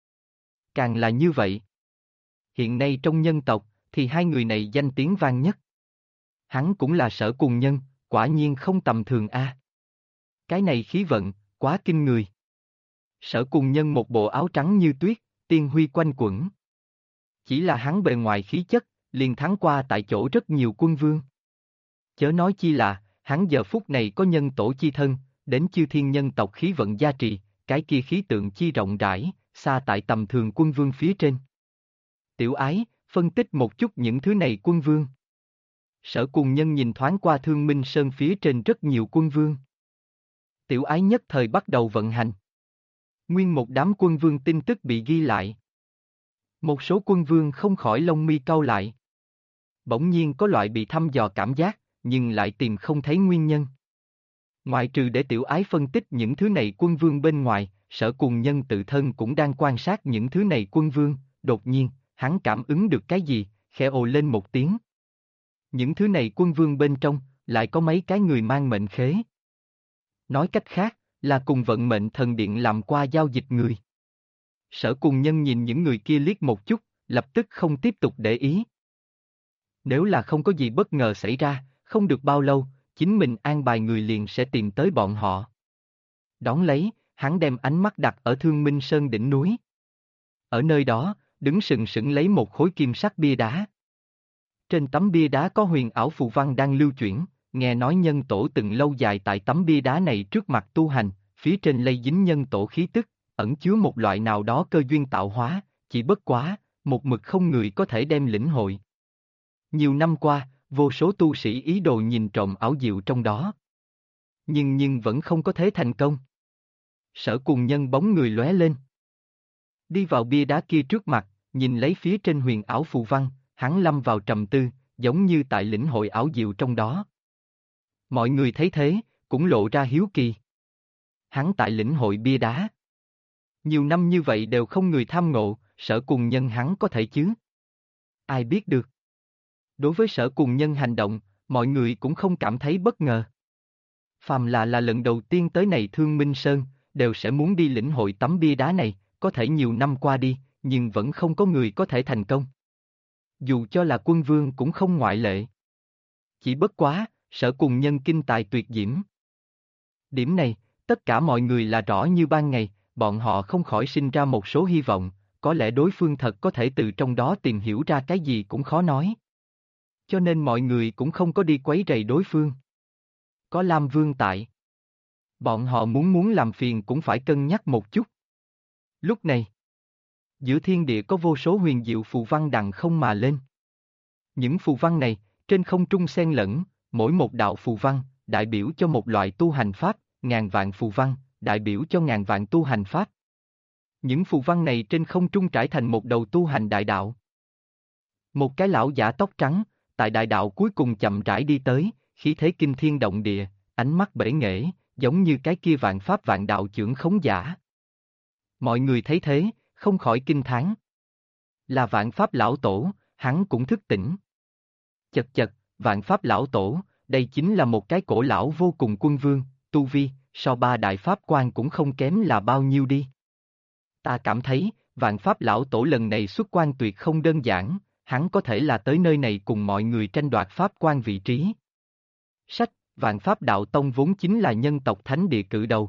Càng là như vậy. Hiện nay trong nhân tộc, thì hai người này danh tiếng vang nhất. Hắn cũng là Sở Cùng Nhân, quả nhiên không tầm thường a. Cái này khí vận, quá kinh người. Sở Cùng Nhân một bộ áo trắng như tuyết, tiên huy quanh quẩn. Chỉ là hắn bề ngoài khí chất, liền thắng qua tại chỗ rất nhiều quân vương. Chớ nói chi là, hắn giờ phút này có nhân tổ chi thân, đến chư thiên nhân tộc khí vận gia trì, cái kia khí tượng chi rộng rãi, xa tại tầm thường quân vương phía trên. Tiểu Ái, phân tích một chút những thứ này quân vương. Sở Cùng Nhân nhìn thoáng qua Thương Minh Sơn phía trên rất nhiều quân vương. Tiểu Ái nhất thời bắt đầu vận hành. Nguyên một đám quân vương tin tức bị ghi lại. Một số quân vương không khỏi lông mi cau lại. Bỗng nhiên có loại bị thăm dò cảm giác, nhưng lại tìm không thấy nguyên nhân. Ngoại trừ để Tiểu Ái phân tích những thứ này quân vương bên ngoài, Sở Cùng Nhân tự thân cũng đang quan sát những thứ này quân vương, đột nhiên, hắn cảm ứng được cái gì, khẽ ồ lên một tiếng. Những thứ này quân vương bên trong, lại có mấy cái người mang mệnh khế. Nói cách khác, là cùng vận mệnh thần điện làm qua giao dịch người. Sở Cùng Nhân nhìn những người kia liếc một chút, lập tức không tiếp tục để ý. Nếu là không có gì bất ngờ xảy ra, không được bao lâu, chính mình an bài người liền sẽ tìm tới bọn họ. Đón lấy, hắn đem ánh mắt đặt ở Thương Minh Sơn đỉnh núi. Ở nơi đó, đứng sừng sững lấy một khối kim sắc bia đá. Trên tấm bia đá có huyền ảo phù văn đang lưu chuyển, nghe nói nhân tổ từng lâu dài tại tấm bia đá này trước mặt tu hành, phía trên lây dính nhân tổ khí tức, ẩn chứa một loại nào đó cơ duyên tạo hóa, chỉ bất quá, một mực không người có thể đem lĩnh hội. Nhiều năm qua, vô số tu sĩ ý đồ nhìn trộm ảo diệu trong đó. Nhưng vẫn không có thế thành công. Sở Cùng Nhân bóng người lóe lên. Đi vào bia đá kia trước mặt, nhìn lấy phía trên huyền ảo phù văn, hắn lâm vào trầm tư, giống như tại lĩnh hội ảo diệu trong đó. Mọi người thấy thế, cũng lộ ra hiếu kỳ. Hắn tại lĩnh hội bia đá. Nhiều năm như vậy đều không người tham ngộ, Sở Cùng Nhân hắn có thể chứ? Ai biết được. Đối với Sở Cùng Nhân hành động, mọi người cũng không cảm thấy bất ngờ. Phàm là lần đầu tiên tới này Thương Minh Sơn, đều sẽ muốn đi lĩnh hội tấm bia đá này, có thể nhiều năm qua đi, nhưng vẫn không có người có thể thành công. Dù cho là quân vương cũng không ngoại lệ. Chỉ bất quá, Sở Cùng Nhân kinh tài tuyệt diễm. Điểm này, tất cả mọi người là rõ như ban ngày, bọn họ không khỏi sinh ra một số hy vọng, có lẽ đối phương thật có thể từ trong đó tìm hiểu ra cái gì cũng khó nói. Cho nên mọi người cũng không có đi quấy rầy đối phương. Có Lam Vương tại. Bọn họ muốn làm phiền cũng phải cân nhắc một chút. Lúc này, giữa thiên địa có vô số huyền diệu phù văn đằng không mà lên. Những phù văn này, trên không trung xen lẫn, mỗi một đạo phù văn, đại biểu cho một loại tu hành pháp, ngàn vạn phù văn, đại biểu cho ngàn vạn tu hành pháp. Những phù văn này trên không trung trải thành một đầu tu hành đại đạo. Một cái lão giả tóc trắng, tại đại đạo cuối cùng chậm rãi đi tới, khí thế kinh thiên động địa, ánh mắt bể nghệ, giống như cái kia vạn pháp vạn đạo chưởng khống giả. Mọi người thấy thế, không khỏi kinh thán. Là vạn pháp lão tổ, hắn cũng thức tỉnh. Chật chật, vạn pháp lão tổ, đây chính là một cái cổ lão vô cùng quân vương, tu vi, so ba đại pháp quan cũng không kém là bao nhiêu đi. Ta cảm thấy, vạn pháp lão tổ lần này xuất quan tuyệt không đơn giản, hắn có thể là tới nơi này cùng mọi người tranh đoạt pháp quan vị trí. Sách, vạn pháp đạo tông vốn chính là nhân tộc thánh địa cự đầu.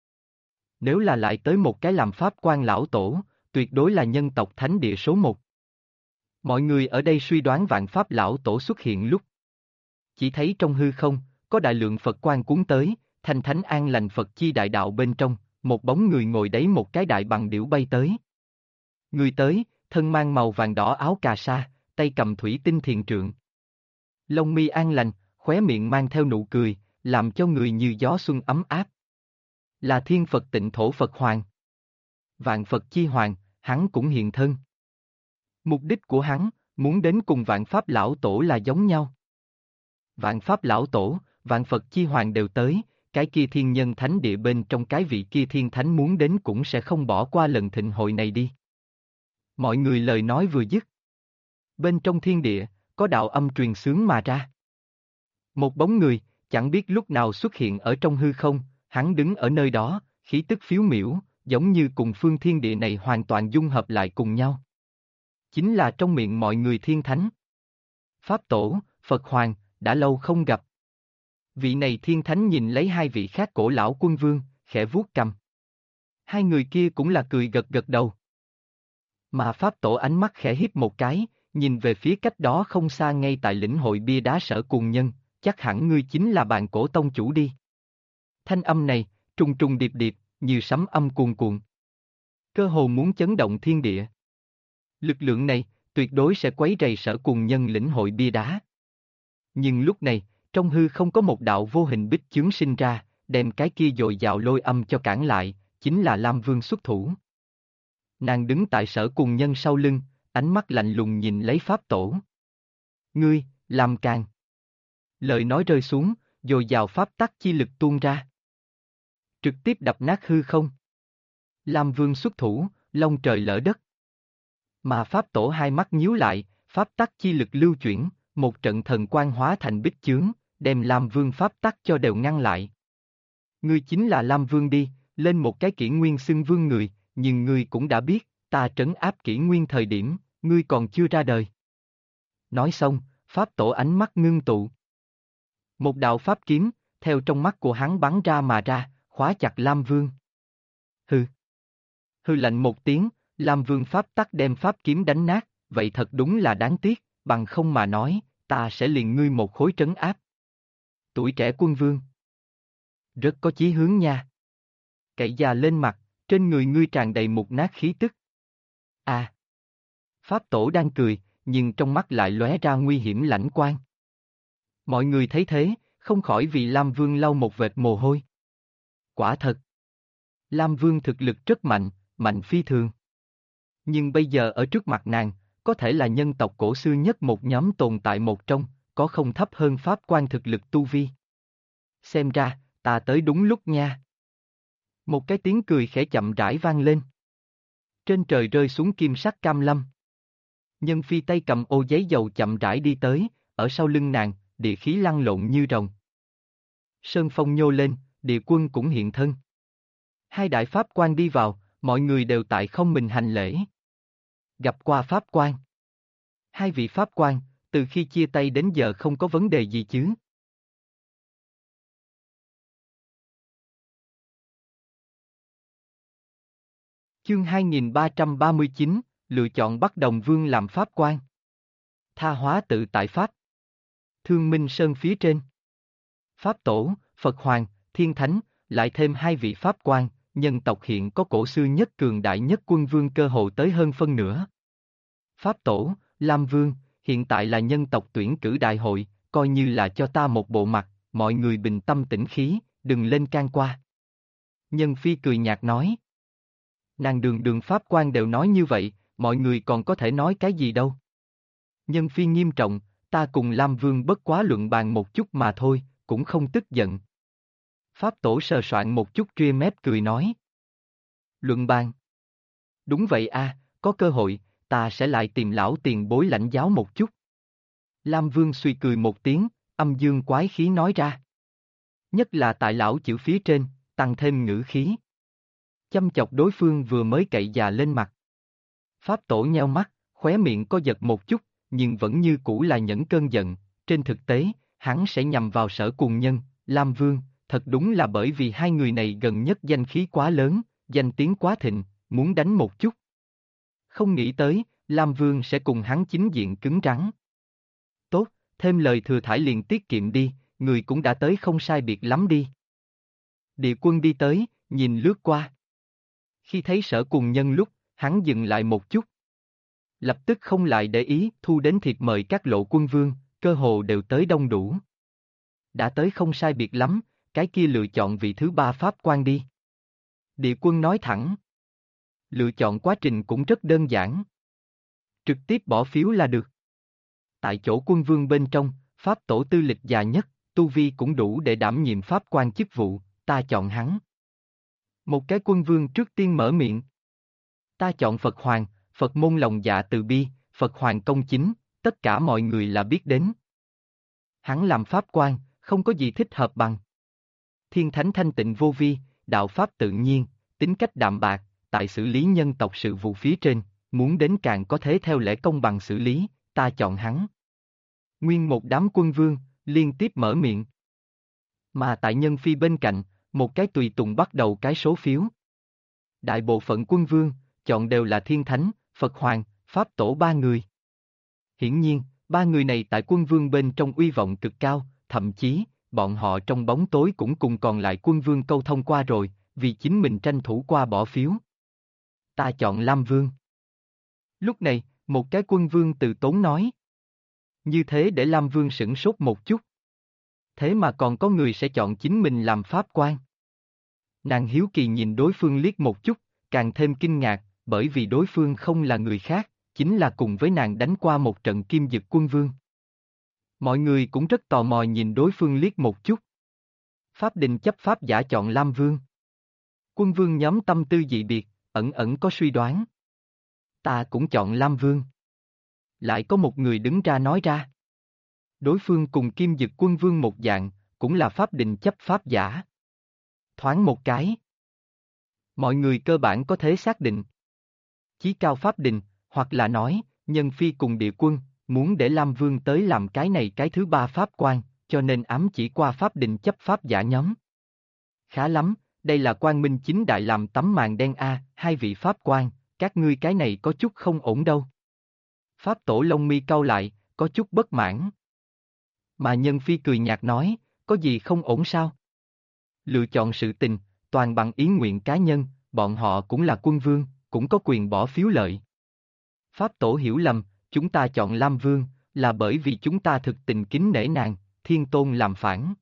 Nếu là lại tới một cái làm pháp quan lão tổ, tuyệt đối là nhân tộc thánh địa số một. Mọi người ở đây suy đoán vạn pháp lão tổ xuất hiện lúc. Chỉ thấy trong hư không, có đại lượng Phật quan cuốn tới, thanh thánh an lành Phật chi đại đạo bên trong, một bóng người ngồi đấy một cái đại bằng điểu bay tới. Người tới, thân mang màu vàng đỏ áo cà sa, tay cầm thủy tinh thiền trượng. Lông mi an lành, khóe miệng mang theo nụ cười, làm cho người như gió xuân ấm áp. Là Thiên Phật Tịnh Thổ Phật Hoàng. Vạn Phật chi hoàng, hắn cũng hiện thân. Mục đích của hắn, muốn đến cùng vạn pháp lão tổ là giống nhau. Vạn pháp lão tổ, vạn Phật chi hoàng đều tới, cái kia thiên nhân thánh địa bên trong cái vị kia thiên thánh muốn đến cũng sẽ không bỏ qua lần thịnh hội này đi. Mọi người lời nói vừa dứt. Bên trong thiên địa, có đạo âm truyền xướng mà ra. Một bóng người, chẳng biết lúc nào xuất hiện ở trong hư không, hắn đứng ở nơi đó, khí tức phiếu miểu, giống như cùng phương thiên địa này hoàn toàn dung hợp lại cùng nhau. Chính là trong miệng mọi người thiên thánh. Pháp tổ, Phật Hoàng, đã lâu không gặp. Vị này thiên thánh nhìn lấy hai vị khác cổ lão quân vương, khẽ vuốt cầm. Hai người kia cũng là cười gật gật đầu. Mà Pháp tổ ánh mắt khẽ híp một cái, nhìn về phía cách đó không xa ngay tại lĩnh hội bia đá Sở Cuồng Nhân, chắc hẳn ngươi chính là bạn cổ tông chủ đi. Thanh âm này, trùng trùng điệp điệp, như sấm âm cuồn cuộn. Cơ hồ muốn chấn động thiên địa. Lực lượng này, tuyệt đối sẽ quấy rầy Sở Cuồng Nhân lĩnh hội bia đá. Nhưng lúc này, trong hư không có một đạo vô hình bích chướng sinh ra, đem cái kia dội dào lôi âm cho cản lại, chính là Lam Vương xuất thủ. Nàng đứng tại Sở Cuồng Nhân sau lưng, ánh mắt lạnh lùng nhìn lấy Pháp tổ. Ngươi, làm càng. Lời nói rơi xuống, dồi dào pháp tắc chi lực tuôn ra. Trực tiếp đập nát hư không. Lam Vương xuất thủ, long trời lỡ đất. Mà Pháp tổ hai mắt nhíu lại, pháp tắc chi lực lưu chuyển, một trận thần quang hóa thành bích chướng, đem Lam Vương pháp tắc cho đều ngăn lại. Ngươi chính là Lam Vương đi, lên một cái kỷ nguyên xưng vương người, nhưng ngươi cũng đã biết, ta trấn áp kỷ nguyên thời điểm, ngươi còn chưa ra đời. Nói xong, Pháp tổ ánh mắt ngưng tụ. Một đạo pháp kiếm, theo trong mắt của hắn bắn ra mà ra, khóa chặt Lam Vương. Hừ. Hừ lạnh một tiếng, Lam Vương pháp tắc đem pháp kiếm đánh nát, vậy thật đúng là đáng tiếc, bằng không mà nói, ta sẽ liền ngươi một khối trấn áp. Tuổi trẻ quân vương. Rất có chí hướng nha. Cậy già lên mặt, trên người ngươi tràn đầy mục nát khí tức. À. Pháp tổ đang cười, nhưng trong mắt lại lóe ra nguy hiểm lãnh quang. Mọi người thấy thế, không khỏi vì Lam Vương lau một vệt mồ hôi. Quả thật. Lam Vương thực lực rất mạnh, mạnh phi thường. Nhưng bây giờ ở trước mặt nàng, có thể là nhân tộc cổ xưa nhất một nhóm tồn tại một trong, có không thấp hơn Pháp quan thực lực tu vi. Xem ra, ta tới đúng lúc nha. Một cái tiếng cười khẽ chậm rãi vang lên. Trên trời rơi xuống kim sắc cam lâm. Nhân phi tay cầm ô giấy dầu chậm rãi đi tới, ở sau lưng nàng, địa khí lăn lộn như rồng. Sơn phong nhô lên, địa quân cũng hiện thân. Hai đại pháp quan đi vào, mọi người đều tại không mình hành lễ. Gặp qua pháp quan. Hai vị pháp quan, từ khi chia tay đến giờ không có vấn đề gì chứ? Chương 2339, lựa chọn Bắc Đồng Vương làm pháp quan. Tha hóa tự tại Pháp. Thương Minh Sơn phía trên. Pháp Tổ, Phật Hoàng, Thiên Thánh, lại thêm hai vị Pháp quan, nhân tộc hiện có cổ xưa nhất cường đại nhất quân vương cơ hồ tới hơn phân nửa. Pháp Tổ, Lam Vương, hiện tại là nhân tộc tuyển cử đại hội, coi như là cho ta một bộ mặt, mọi người bình tâm tĩnh khí, đừng lên can qua. Nhân Phi cười nhạt nói. Nàng đường Pháp quan đều nói như vậy, mọi người còn có thể nói cái gì đâu. Nhân Phi nghiêm trọng, ta cùng Lam Vương bất quá luận bàn một chút mà thôi, cũng không tức giận. Pháp Tổ sờ soạn một chút ria mép cười nói. Luận bàn. Đúng vậy a, có cơ hội, ta sẽ lại tìm lão tiền bối lãnh giáo một chút. Lam Vương suy cười một tiếng, âm dương quái khí nói ra. Nhất là tại lão chữ phía trên, tăng thêm ngữ khí. Chăm chọc đối phương vừa mới cậy già lên mặt. Pháp Tổ nheo mắt, khóe miệng có giật một chút, nhưng vẫn như cũ là nhẫn cơn giận. Trên thực tế, hắn sẽ nhằm vào Sở Cuồng Nhân, Lam Vương, thật đúng là bởi vì hai người này gần nhất danh khí quá lớn, danh tiếng quá thịnh, muốn đánh một chút. Không nghĩ tới, Lam Vương sẽ cùng hắn chính diện cứng rắn. Tốt, thêm lời thừa thải liền tiết kiệm đi, người cũng đã tới không sai biệt lắm đi. Địa quân đi tới, nhìn lướt qua. Khi thấy Sở Cuồng Nhân lúc, hắn dừng lại một chút. Lập tức không lại để ý, thu đến thiệp mời các lộ quân vương, cơ hồ đều tới đông đủ. Đã tới không sai biệt lắm, cái kia lựa chọn vị thứ ba pháp quan đi. Địa quân nói thẳng. Lựa chọn quá trình cũng rất đơn giản. Trực tiếp bỏ phiếu là được. Tại chỗ quân vương bên trong, Pháp Tổ tư lịch già nhất, tu vi cũng đủ để đảm nhiệm pháp quan chức vụ, ta chọn hắn. Một cái quân vương trước tiên mở miệng. Ta chọn Phật Hoàng, Phật môn lòng dạ từ bi, Phật Hoàng công chính, tất cả mọi người là biết đến. Hắn làm pháp quan, không có gì thích hợp bằng. Thiên thánh thanh tịnh vô vi, đạo pháp tự nhiên, tính cách đạm bạc, tại xử lý nhân tộc sự vụ phía trên, muốn đến càng có thế theo lẽ công bằng xử lý, ta chọn hắn. Nguyên một đám quân vương, liên tiếp mở miệng. Mà tại nhân phi bên cạnh, một cái tùy tùng bắt đầu cái số phiếu. Đại bộ phận quân vương, chọn đều là thiên thánh, Phật Hoàng, Pháp Tổ ba người. Hiển nhiên, ba người này tại quân vương bên trong uy vọng cực cao, thậm chí, bọn họ trong bóng tối cũng cùng còn lại quân vương câu thông qua rồi, vì chính mình tranh thủ qua bỏ phiếu. Ta chọn Lam Vương. Lúc này, một cái quân vương từ tốn nói. Như thế để Lam Vương sửng sốt một chút. Thế mà còn có người sẽ chọn chính mình làm pháp quan. Nàng hiếu kỳ nhìn đối phương liếc một chút, càng thêm kinh ngạc, bởi vì đối phương không là người khác, chính là cùng với nàng đánh qua một trận Kim Dực quân vương. Mọi người cũng rất tò mò nhìn đối phương liếc một chút. Pháp Đình chấp pháp giả chọn Lam Vương. Quân vương nhóm tâm tư dị biệt, ẩn ẩn có suy đoán. Ta cũng chọn Lam Vương. Lại có một người đứng ra nói ra. Đối phương cùng Kim Dực quân vương một dạng, cũng là Pháp Đình chấp pháp giả. Thoáng một cái. Mọi người cơ bản có thể xác định. Chí cao Pháp Đình, hoặc là nói, Nhân Phi cùng địa quân, muốn để Lam Vương tới làm cái này cái thứ ba pháp quan, cho nên ám chỉ qua Pháp Đình chấp pháp giả nhóm. Khá lắm, đây là Quang Minh chính đại làm tấm màn đen a, hai vị pháp quan, các ngươi cái này có chút không ổn đâu. Pháp Tổ lông mi cau lại, có chút bất mãn. Mà Nhân Phi cười nhạt nói, có gì không ổn sao? Lựa chọn sự tình, toàn bằng ý nguyện cá nhân, bọn họ cũng là quân vương, cũng có quyền bỏ phiếu lợi. Pháp Tổ hiểu lầm, chúng ta chọn Lam Vương, là bởi vì chúng ta thực tình kính nể nàng, Thiên Tôn làm phản.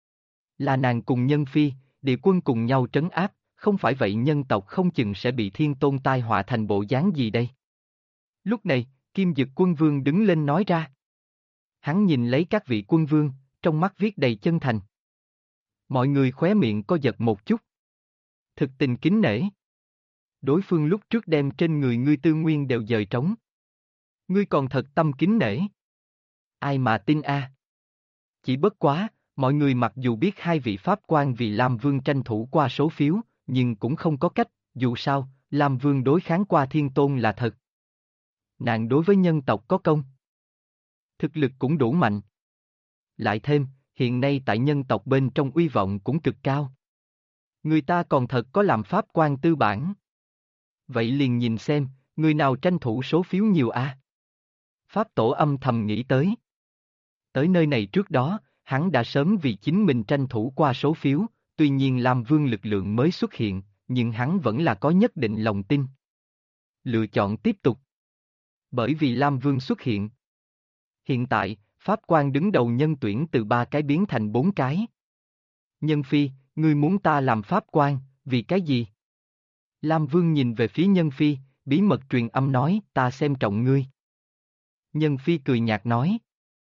Là nàng cùng Nhân Phi, địa quân cùng nhau trấn áp, không phải vậy nhân tộc không chừng sẽ bị Thiên Tôn tai họa thành bộ dáng gì đây. Lúc này, Kim Dực quân vương đứng lên nói ra. Hắn nhìn lấy các vị quân vương, trong mắt viết đầy chân thành. Mọi người khóe miệng co giật một chút. Thực tình kính nể. Đối phương lúc trước đem trên người ngươi tư nguyên đều dời trống. Ngươi còn thật tâm kính nể. Ai mà tin a? Chỉ bất quá, mọi người mặc dù biết hai vị pháp quan vì Lam Vương tranh thủ qua số phiếu, nhưng cũng không có cách, dù sao, Lam Vương đối kháng qua Thiên Tôn là thật. Nàng đối với nhân tộc có công. Thực lực cũng đủ mạnh. Lại thêm, hiện nay tại nhân tộc bên trong uy vọng cũng cực cao. Người ta còn thật có làm pháp quan tư bản. Vậy liền nhìn xem, người nào tranh thủ số phiếu nhiều a? Pháp Tổ âm thầm nghĩ tới. Tới nơi này trước đó, hắn đã sớm vì chính mình tranh thủ qua số phiếu, tuy nhiên Lam Vương lực lượng mới xuất hiện, nhưng hắn vẫn là có nhất định lòng tin. Lựa chọn tiếp tục. Bởi vì Lam Vương xuất hiện. Hiện tại, Pháp quan đứng đầu nhân tuyển từ 3 cái biến thành 4 cái. Nhân Phi, ngươi muốn ta làm Pháp quan, vì cái gì? Lam Vương nhìn về phía Nhân Phi, bí mật truyền âm nói, ta xem trọng ngươi. Nhân Phi cười nhạt nói.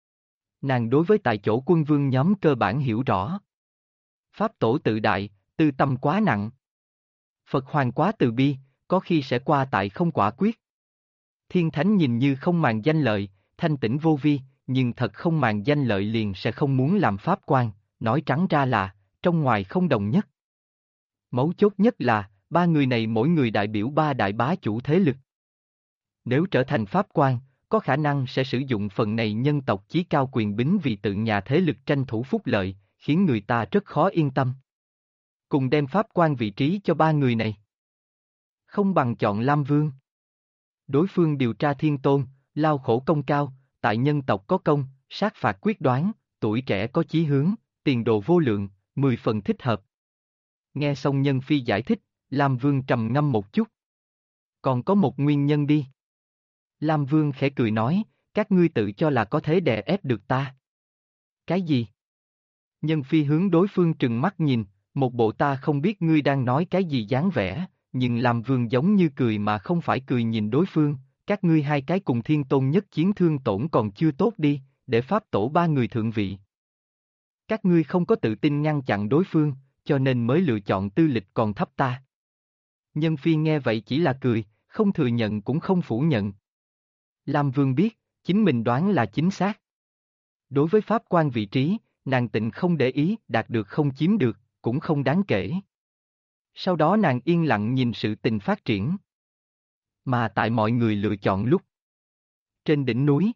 Nàng đối với tại chỗ quân vương nhóm cơ bản hiểu rõ. Pháp Tổ tự đại, tư tâm quá nặng. Phật Hoàng quá từ bi, có khi sẽ qua tại không quả quyết. Thiên Thánh nhìn như không màng danh lợi, thanh tĩnh vô vi, nhưng thật không màng danh lợi liền sẽ không muốn làm pháp quan, nói trắng ra là, trong ngoài không đồng nhất. Mấu chốt nhất là, ba người này mỗi người đại biểu ba đại bá chủ thế lực. Nếu trở thành pháp quan, có khả năng sẽ sử dụng phần này nhân tộc chí cao quyền bính vì tự nhà thế lực tranh thủ phúc lợi, khiến người ta rất khó yên tâm. Cùng đem pháp quan vị trí cho ba người này. Không bằng chọn Lam Vương. Đối phương điều tra Thiên Tôn, lao khổ công cao, tại nhân tộc có công, sát phạt quyết đoán, tuổi trẻ có chí hướng, tiền đồ vô lượng, 10 phần thích hợp. Nghe xong Nhân Phi giải thích, Lam Vương trầm ngâm một chút. Còn có một nguyên nhân đi. Lam Vương khẽ cười nói, các ngươi tự cho là có thể đè ép được ta. Cái gì? Nhân Phi hướng đối phương trừng mắt nhìn, một bộ ta không biết ngươi đang nói cái gì dáng vẻ, nhưng Lam Vương giống như cười mà không phải cười nhìn đối phương, các ngươi hai cái cùng Thiên Tôn nhất chiến thương tổn còn chưa tốt đi, để Pháp Tổ ba người thượng vị. Các ngươi không có tự tin ngăn chặn đối phương, cho nên mới lựa chọn tư lịch còn thấp ta. Nhân Phi nghe vậy chỉ là cười, không thừa nhận cũng không phủ nhận. Lam Vương biết, chính mình đoán là chính xác. Đối với pháp quan vị trí, nàng tịnh không để ý, đạt được không chiếm được, cũng không đáng kể. Sau đó nàng yên lặng nhìn sự tình phát triển. Mà tại mọi người lựa chọn lúc. Trên đỉnh núi.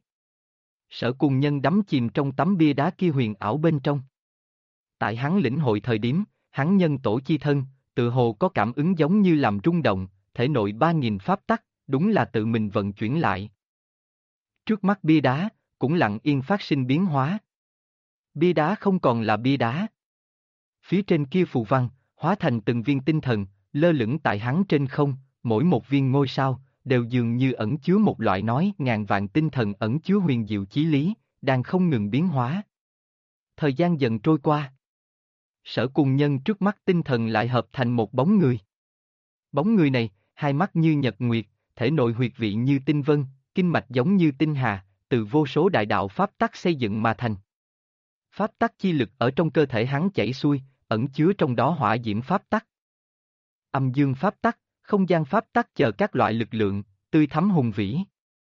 Sở Cùng Nhân đắm chìm trong tấm bia đá kia huyền ảo bên trong. Tại hắn lĩnh hội thời điểm, hắn nhân tổ chi thân, tự hồ có cảm ứng giống như làm rung động, thể nội 3.000 pháp tắc, đúng là tự mình vận chuyển lại. Trước mắt bia đá, cũng lặng yên phát sinh biến hóa. Bia đá không còn là bia đá. Phía trên kia phù văn, hóa thành từng viên tinh thần, lơ lửng tại hắn trên không, mỗi một viên ngôi sao, đều dường như ẩn chứa một loại nói ngàn vạn tinh thần ẩn chứa huyền diệu chí lý, đang không ngừng biến hóa. Thời gian dần trôi qua. Sở Cùng Nhân trước mắt tinh thần lại hợp thành một bóng người. Bóng người này, hai mắt như nhật nguyệt, thể nội huyệt vị như tinh vân, kinh mạch giống như tinh hà, từ vô số đại đạo pháp tắc xây dựng mà thành. Pháp tắc chi lực ở trong cơ thể hắn chảy xuôi, ẩn chứa trong đó hỏa diễm pháp tắc. Âm dương pháp tắc, không gian pháp tắc chờ các loại lực lượng, tươi thắm hùng vĩ.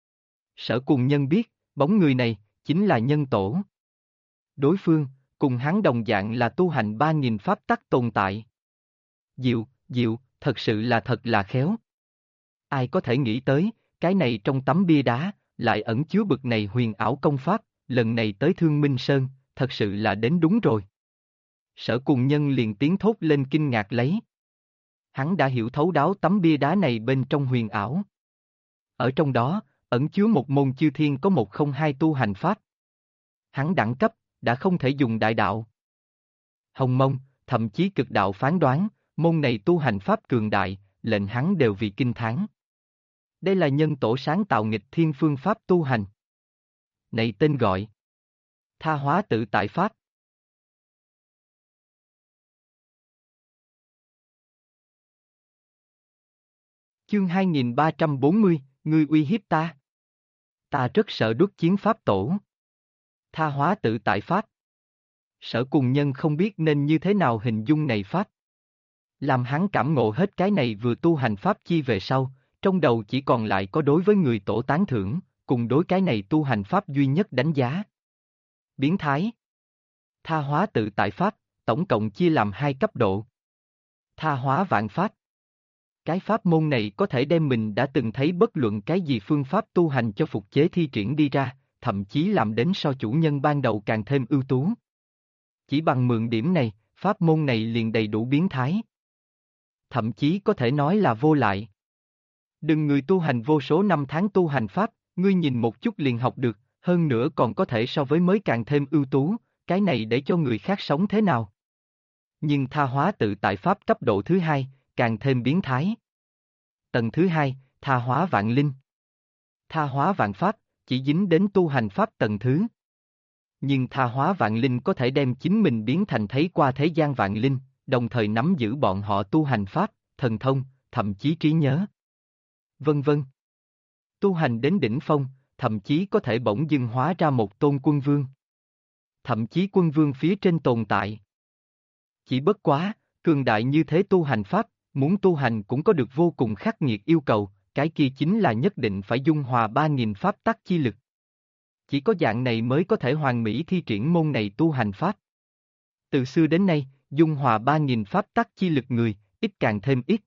Sở Cùng Nhân biết, bóng người này, chính là nhân tổ. Đối phương, cùng hắn đồng dạng là tu hành 3.000 pháp tắc tồn tại. Diệu, diệu, thật sự là thật là khéo. Ai có thể nghĩ tới, cái này trong tấm bia đá, lại ẩn chứa bực này huyền ảo công pháp, lần này tới Thương Minh Sơn, thật sự là đến đúng rồi. Sở Cùng Nhân liền tiếng thốt lên kinh ngạc lấy. Hắn đã hiểu thấu đáo tấm bia đá này bên trong huyền ảo. Ở trong đó, ẩn chứa một môn chư thiên có 102 tu hành pháp. Hắn đẳng cấp, đã không thể dùng đại đạo. Hồng Mông, thậm chí cực đạo phán đoán, môn này tu hành pháp cường đại, lệnh hắn đều vì kinh thán. Đây là nhân tổ sáng tạo nghịch thiên phương pháp tu hành. Này tên gọi Tha hóa tự tại pháp. Chương 2340, ngươi uy hiếp ta. Ta rất sợ đốt chiến pháp tổ. Tha hóa tự tại pháp. Sở Cùng Nhân không biết nên như thế nào hình dung này pháp. Làm hắn cảm ngộ hết cái này vừa tu hành pháp chi về sau, trong đầu chỉ còn lại có đối với người tổ tán thưởng, cùng đối cái này tu hành pháp duy nhất đánh giá. Biến thái. Tha hóa tự tại pháp, tổng cộng chia làm 2 cấp độ. Tha hóa vạn pháp. Cái pháp môn này có thể đem mình đã từng thấy bất luận cái gì phương pháp tu hành cho phục chế thi triển đi ra, thậm chí làm đến so chủ nhân ban đầu càng thêm ưu tú. Chỉ bằng mượn điểm này, pháp môn này liền đầy đủ biến thái. Thậm chí có thể nói là vô lại. Đừng người tu hành vô số năm tháng tu hành pháp, ngươi nhìn một chút liền học được, hơn nữa còn có thể so với mới càng thêm ưu tú, cái này để cho người khác sống thế nào? Nhưng tha hóa tự tại pháp cấp độ thứ 2, càng thêm biến thái. Tầng thứ 2, tha hóa vạn linh. Tha hóa vạn pháp, chỉ dính đến tu hành pháp tầng thứ. Nhưng tha hóa vạn linh có thể đem chính mình biến thành thấy qua thế gian vạn linh, đồng thời nắm giữ bọn họ tu hành pháp, thần thông, thậm chí trí nhớ. Vân vân. Tu hành đến đỉnh phong, thậm chí có thể bỗng dưng hóa ra một tôn quân vương. Thậm chí quân vương phía trên tồn tại. Chỉ bất quá, cường đại như thế tu hành pháp, muốn tu hành cũng có được vô cùng khắc nghiệt yêu cầu, cái kia chính là nhất định phải dung hòa 3.000 pháp tắc chi lực. Chỉ có dạng này mới có thể hoàn mỹ thi triển môn này tu hành pháp. Từ xưa đến nay, dung hòa 3.000 pháp tắc chi lực người, ít càng thêm ít.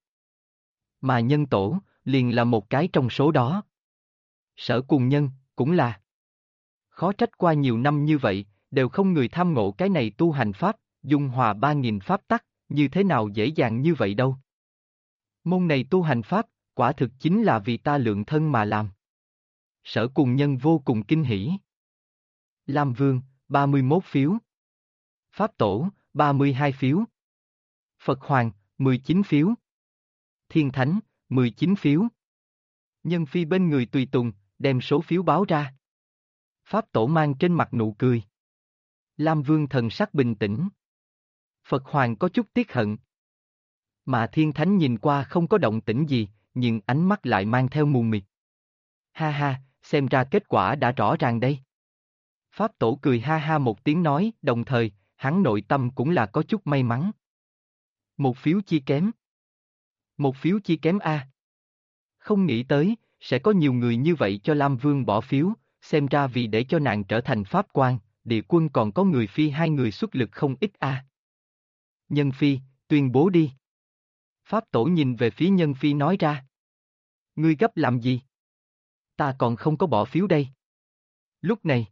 Mà nhân tổ, liền là một cái trong số đó. Sở Cùng Nhân, cũng là. Khó trách qua nhiều năm như vậy, đều không người tham ngộ cái này tu hành pháp, dung hòa 3.000 pháp tắc, như thế nào dễ dàng như vậy đâu. Môn này tu hành pháp, quả thực chính là vì ta lượng thân mà làm. Sở Cùng Nhân vô cùng kinh hỉ. Lam Vương, 31 phiếu. Pháp Tổ, 32 phiếu. Phật Hoàng, 19 phiếu. Thiên Thánh, 19 phiếu. Nhân Phi bên người tùy tùng, đem số phiếu báo ra. Pháp Tổ mang trên mặt nụ cười. Lam Vương thần sắc bình tĩnh. Phật Hoàng có chút tiếc hận. Mà Thiên Thánh nhìn qua không có động tĩnh gì, nhưng ánh mắt lại mang theo mù mịt. Ha ha, xem ra kết quả đã rõ ràng đây. Pháp Tổ cười ha ha một tiếng nói, đồng thời, hắn nội tâm cũng là có chút may mắn. Một phiếu chi kém. Một phiếu chi kém a. Không nghĩ tới, sẽ có nhiều người như vậy cho Lam Vương bỏ phiếu, xem ra vì để cho nàng trở thành pháp quan, địa quân còn có người phi hai người xuất lực không ít a. Nhân phi, tuyên bố đi. Pháp tổ nhìn về phía nhân phi nói ra. Ngươi gấp làm gì? Ta còn không có bỏ phiếu đây. Lúc này,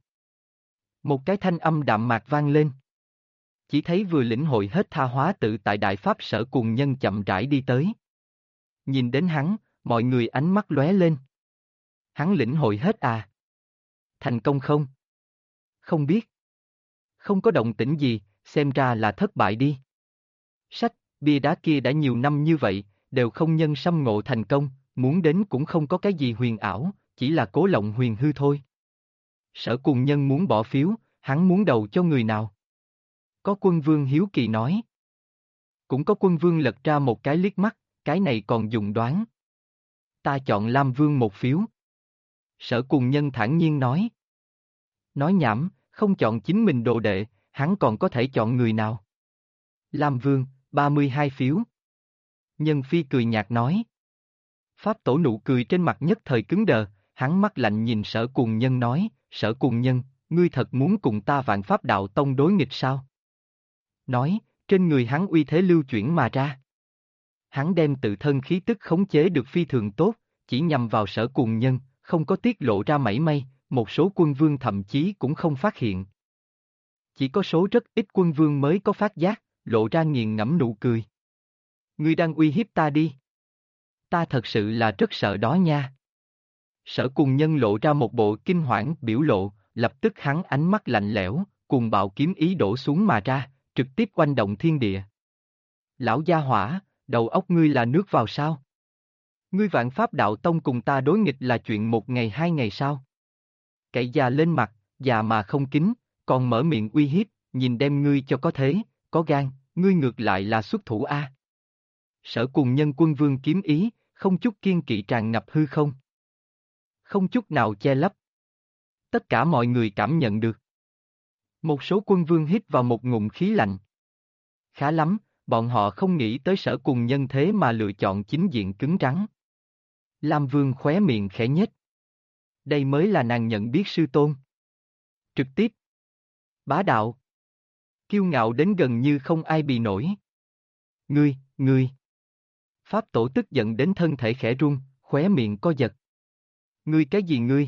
một cái thanh âm đạm mạc vang lên. Chỉ thấy vừa lĩnh hội hết tha hóa tự tại đại pháp Sở Cùng Nhân chậm rãi đi tới. Nhìn đến hắn, mọi người ánh mắt lóe lên. Hắn lĩnh hội hết à? Thành công không? Không biết. Không có động tĩnh gì, xem ra là thất bại đi. Sách, bia đá kia đã nhiều năm như vậy, đều không nhân sâm ngộ thành công, muốn đến cũng không có cái gì huyền ảo, chỉ là cố lộng huyền hư thôi. Sở Cùng Nhân muốn bỏ phiếu, hắn muốn đầu cho người nào? Có quân vương hiếu kỳ nói. Cũng có quân vương lật ra một cái liếc mắt, cái này còn dùng đoán. Ta chọn Lam Vương một phiếu. Sở Cùng Nhân thản nhiên nói. Nói nhảm, không chọn chính mình đồ đệ, hắn còn có thể chọn người nào? Lam Vương, 32 phiếu. Nhân Phi cười nhạt nói. Pháp tổ nụ cười trên mặt nhất thời cứng đờ, hắn mắt lạnh nhìn Sở Cùng Nhân nói, Sở Cùng Nhân, ngươi thật muốn cùng ta Vạn Pháp Đạo Tông đối nghịch sao? Nói, trên người hắn uy thế lưu chuyển mà ra. Hắn đem tự thân khí tức khống chế được phi thường tốt, chỉ nhằm vào Sở Cùng Nhân, không có tiết lộ ra mảy may, một số quân vương thậm chí cũng không phát hiện. Chỉ có số rất ít quân vương mới có phát giác, lộ ra nghiền ngẫm nụ cười. Ngươi đang uy hiếp ta đi. Ta thật sự là rất sợ đó nha. Sở Cùng Nhân lộ ra một bộ kinh hoảng biểu lộ, lập tức hắn ánh mắt lạnh lẽo, cùng bạo kiếm ý đổ xuống mà ra, trực tiếp oanh động thiên địa. Lão gia hỏa, đầu óc ngươi là nước vào sao? Ngươi Vạn Pháp Đạo Tông cùng ta đối nghịch là chuyện một ngày hai ngày sao? Cậy già lên mặt, già mà không kính, còn mở miệng uy hiếp, nhìn đem ngươi cho có thế, có gan, ngươi ngược lại là xuất thủ a. Sở Cùng Nhân quân vương kiếm ý, không chút kiên kỵ tràn ngập hư không. Không chút nào che lấp. Tất cả mọi người cảm nhận được. Một số quân vương hít vào một ngụm khí lạnh. Khá lắm, bọn họ không nghĩ tới Sở Cùng Nhân thế mà lựa chọn chính diện cứng rắn. Lam Vương khóe miệng khẽ nhếch. Đây mới là nàng nhận biết sư tôn. Trực tiếp. Bá đạo. Kiêu ngạo đến gần như không ai bì nổi. Ngươi. Pháp tổ tức giận đến thân thể khẽ run, khóe miệng co giật. Ngươi cái gì ngươi?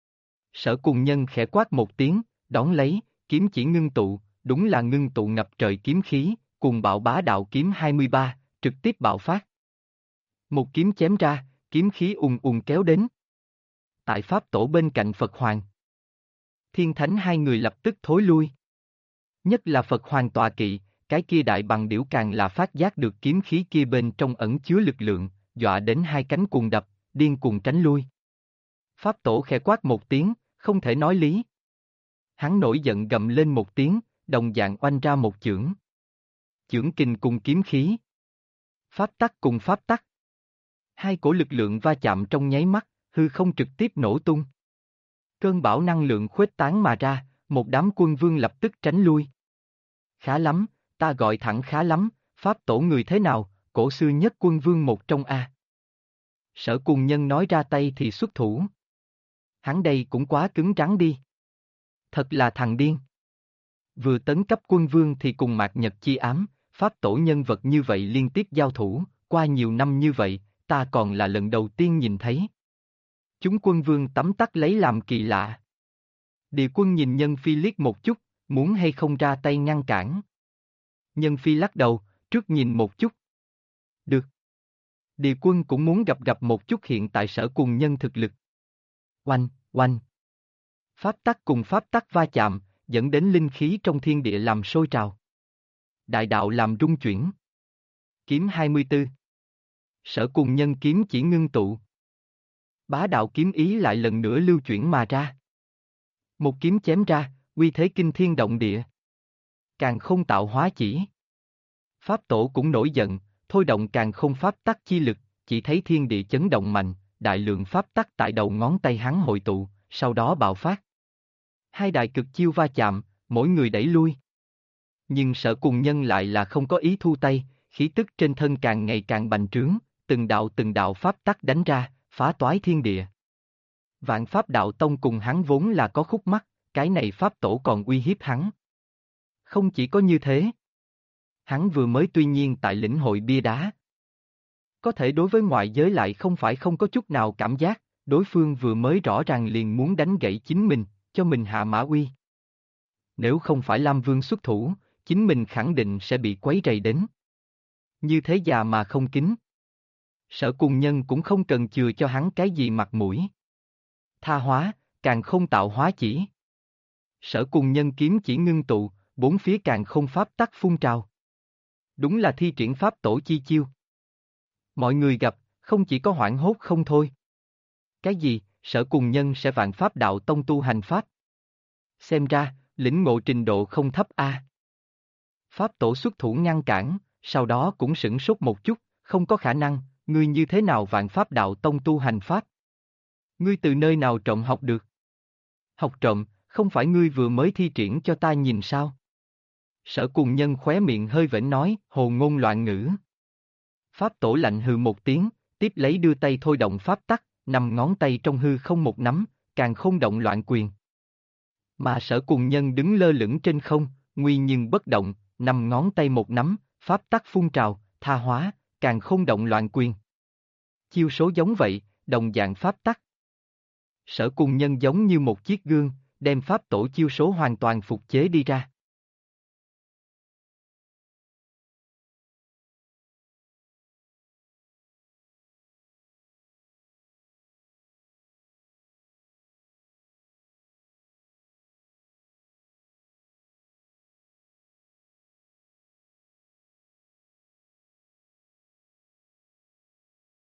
Sở Cùng Nhân khẽ quát một tiếng, đón lấy, kiếm chỉ ngưng tụ, đúng là ngưng tụ ngập trời kiếm khí, cùng bạo bá đạo kiếm 23, trực tiếp bạo phát. Một kiếm chém ra, kiếm khí ùn ùn kéo đến. Tại Pháp tổ bên cạnh Phật Hoàng. Thiên Thánh hai người lập tức thối lui. Nhất là Phật Hoàng tọa kỵ, cái kia đại bằng điểu càng là phát giác được kiếm khí kia bên trong ẩn chứa lực lượng, dọa đến hai cánh cuồng đập, điên cuồng tránh lui. Pháp tổ khẽ quát một tiếng, không thể nói lý. Hắn nổi giận gầm lên một tiếng, đồng dạng oanh ra một chưởng. Chưởng kình cùng kiếm khí. Pháp tắc cùng pháp tắc. Hai cổ lực lượng va chạm trong nháy mắt, hư không trực tiếp nổ tung. Cơn bão năng lượng khuếch tán mà ra, một đám quân vương lập tức tránh lui. Khá lắm, ta gọi thẳng khá lắm, Pháp tổ người thế nào, cổ xưa nhất quân vương một trong A. Sở Cùng Nhân nói ra tay thì xuất thủ. Hắn đây cũng quá cứng rắn đi. Thật là thằng điên. Vừa tấn cấp quân vương thì cùng Mạc Nhật chi ám, Pháp tổ nhân vật như vậy liên tiếp giao thủ, qua nhiều năm như vậy, ta còn là lần đầu tiên nhìn thấy. Chúng quân vương tấm tắc lấy làm kỳ lạ. Địa quân nhìn Nhân Phi liếc một chút, muốn hay không ra tay ngăn cản. Nhân Phi lắc đầu, trước nhìn một chút. Được. Địa quân cũng muốn gặp một chút hiện tại Sở Cùng Nhân thực lực. Oanh. Pháp tắc cùng pháp tắc va chạm, dẫn đến linh khí trong thiên địa làm sôi trào. Đại đạo làm rung chuyển. Kiếm 24. Sở Cùng Nhân kiếm chỉ ngưng tụ. Bá đạo kiếm ý lại lần nữa lưu chuyển mà ra. Một kiếm chém ra, uy thế kinh thiên động địa. Càn Khôn tạo hóa chỉ. Pháp tổ cũng nổi giận, thôi động Càn Khôn pháp tắc chi lực, chỉ thấy thiên địa chấn động mạnh, đại lượng pháp tắc tại đầu ngón tay hắn hội tụ, sau đó bạo phát. Hai đại cực chiêu va chạm, mỗi người đẩy lui. Nhưng Sở Cùng Nhân lại là không có ý thu tay, khí tức trên thân càng ngày càng bành trướng, từng đạo pháp tắc đánh ra, phá toái thiên địa. Vạn Pháp Đạo Tông cùng hắn vốn là có khúc mắc, cái này Pháp Tổ còn uy hiếp hắn. Không chỉ có như thế. Hắn vừa mới tuy nhiên tại lĩnh hội bia đá. Có thể đối với ngoại giới lại không phải không có chút nào cảm giác, đối phương vừa mới rõ ràng liền muốn đánh gãy chính mình, cho mình hạ mã uy. Nếu không phải Lam Vương xuất thủ, chính mình khẳng định sẽ bị quấy rầy đến. Như thế già mà không kính. Sở Cùng Nhân cũng không cần chừa cho hắn cái gì mặt mũi. Tha hóa, càng không tạo hóa chỉ. Sở Cùng Nhân kiếm chỉ ngưng tụ, bốn phía càng không pháp tắc phun trào. Đúng là thi triển pháp tổ chi chiêu. Mọi người gặp, không chỉ có hoảng hốt không thôi. Cái gì, Sở Cùng Nhân sẽ Vạn Pháp Đạo Tông tu hành pháp? Xem ra, lĩnh ngộ trình độ không thấp a. Pháp tổ xuất thủ ngăn cản, sau đó cũng sửng sốt một chút, không có khả năng, ngươi như thế nào Vạn Pháp Đạo Tông tu hành pháp? Ngươi từ nơi nào trộm học được? Học trộm, không phải ngươi vừa mới thi triển cho ta nhìn sao? Sở Cùng Nhân khóe miệng hơi vểnh nói, hồ ngôn loạn ngữ. Pháp tổ lạnh hừ một tiếng, tiếp lấy đưa tay thôi động pháp tắc, 5 ngón tay trong hư không một nắm, càng không động loạn quyền. Mà Sở Cùng Nhân đứng lơ lửng trên không, nguy nhưng bất động, 5 ngón tay một nắm, pháp tắc phun trào, tha hóa, càng không động loạn quyền. Chiêu số giống vậy, đồng dạng pháp tắc. Sở Cùng Nhân giống như một chiếc gương, đem pháp tổ chiêu số hoàn toàn phục chế đi ra.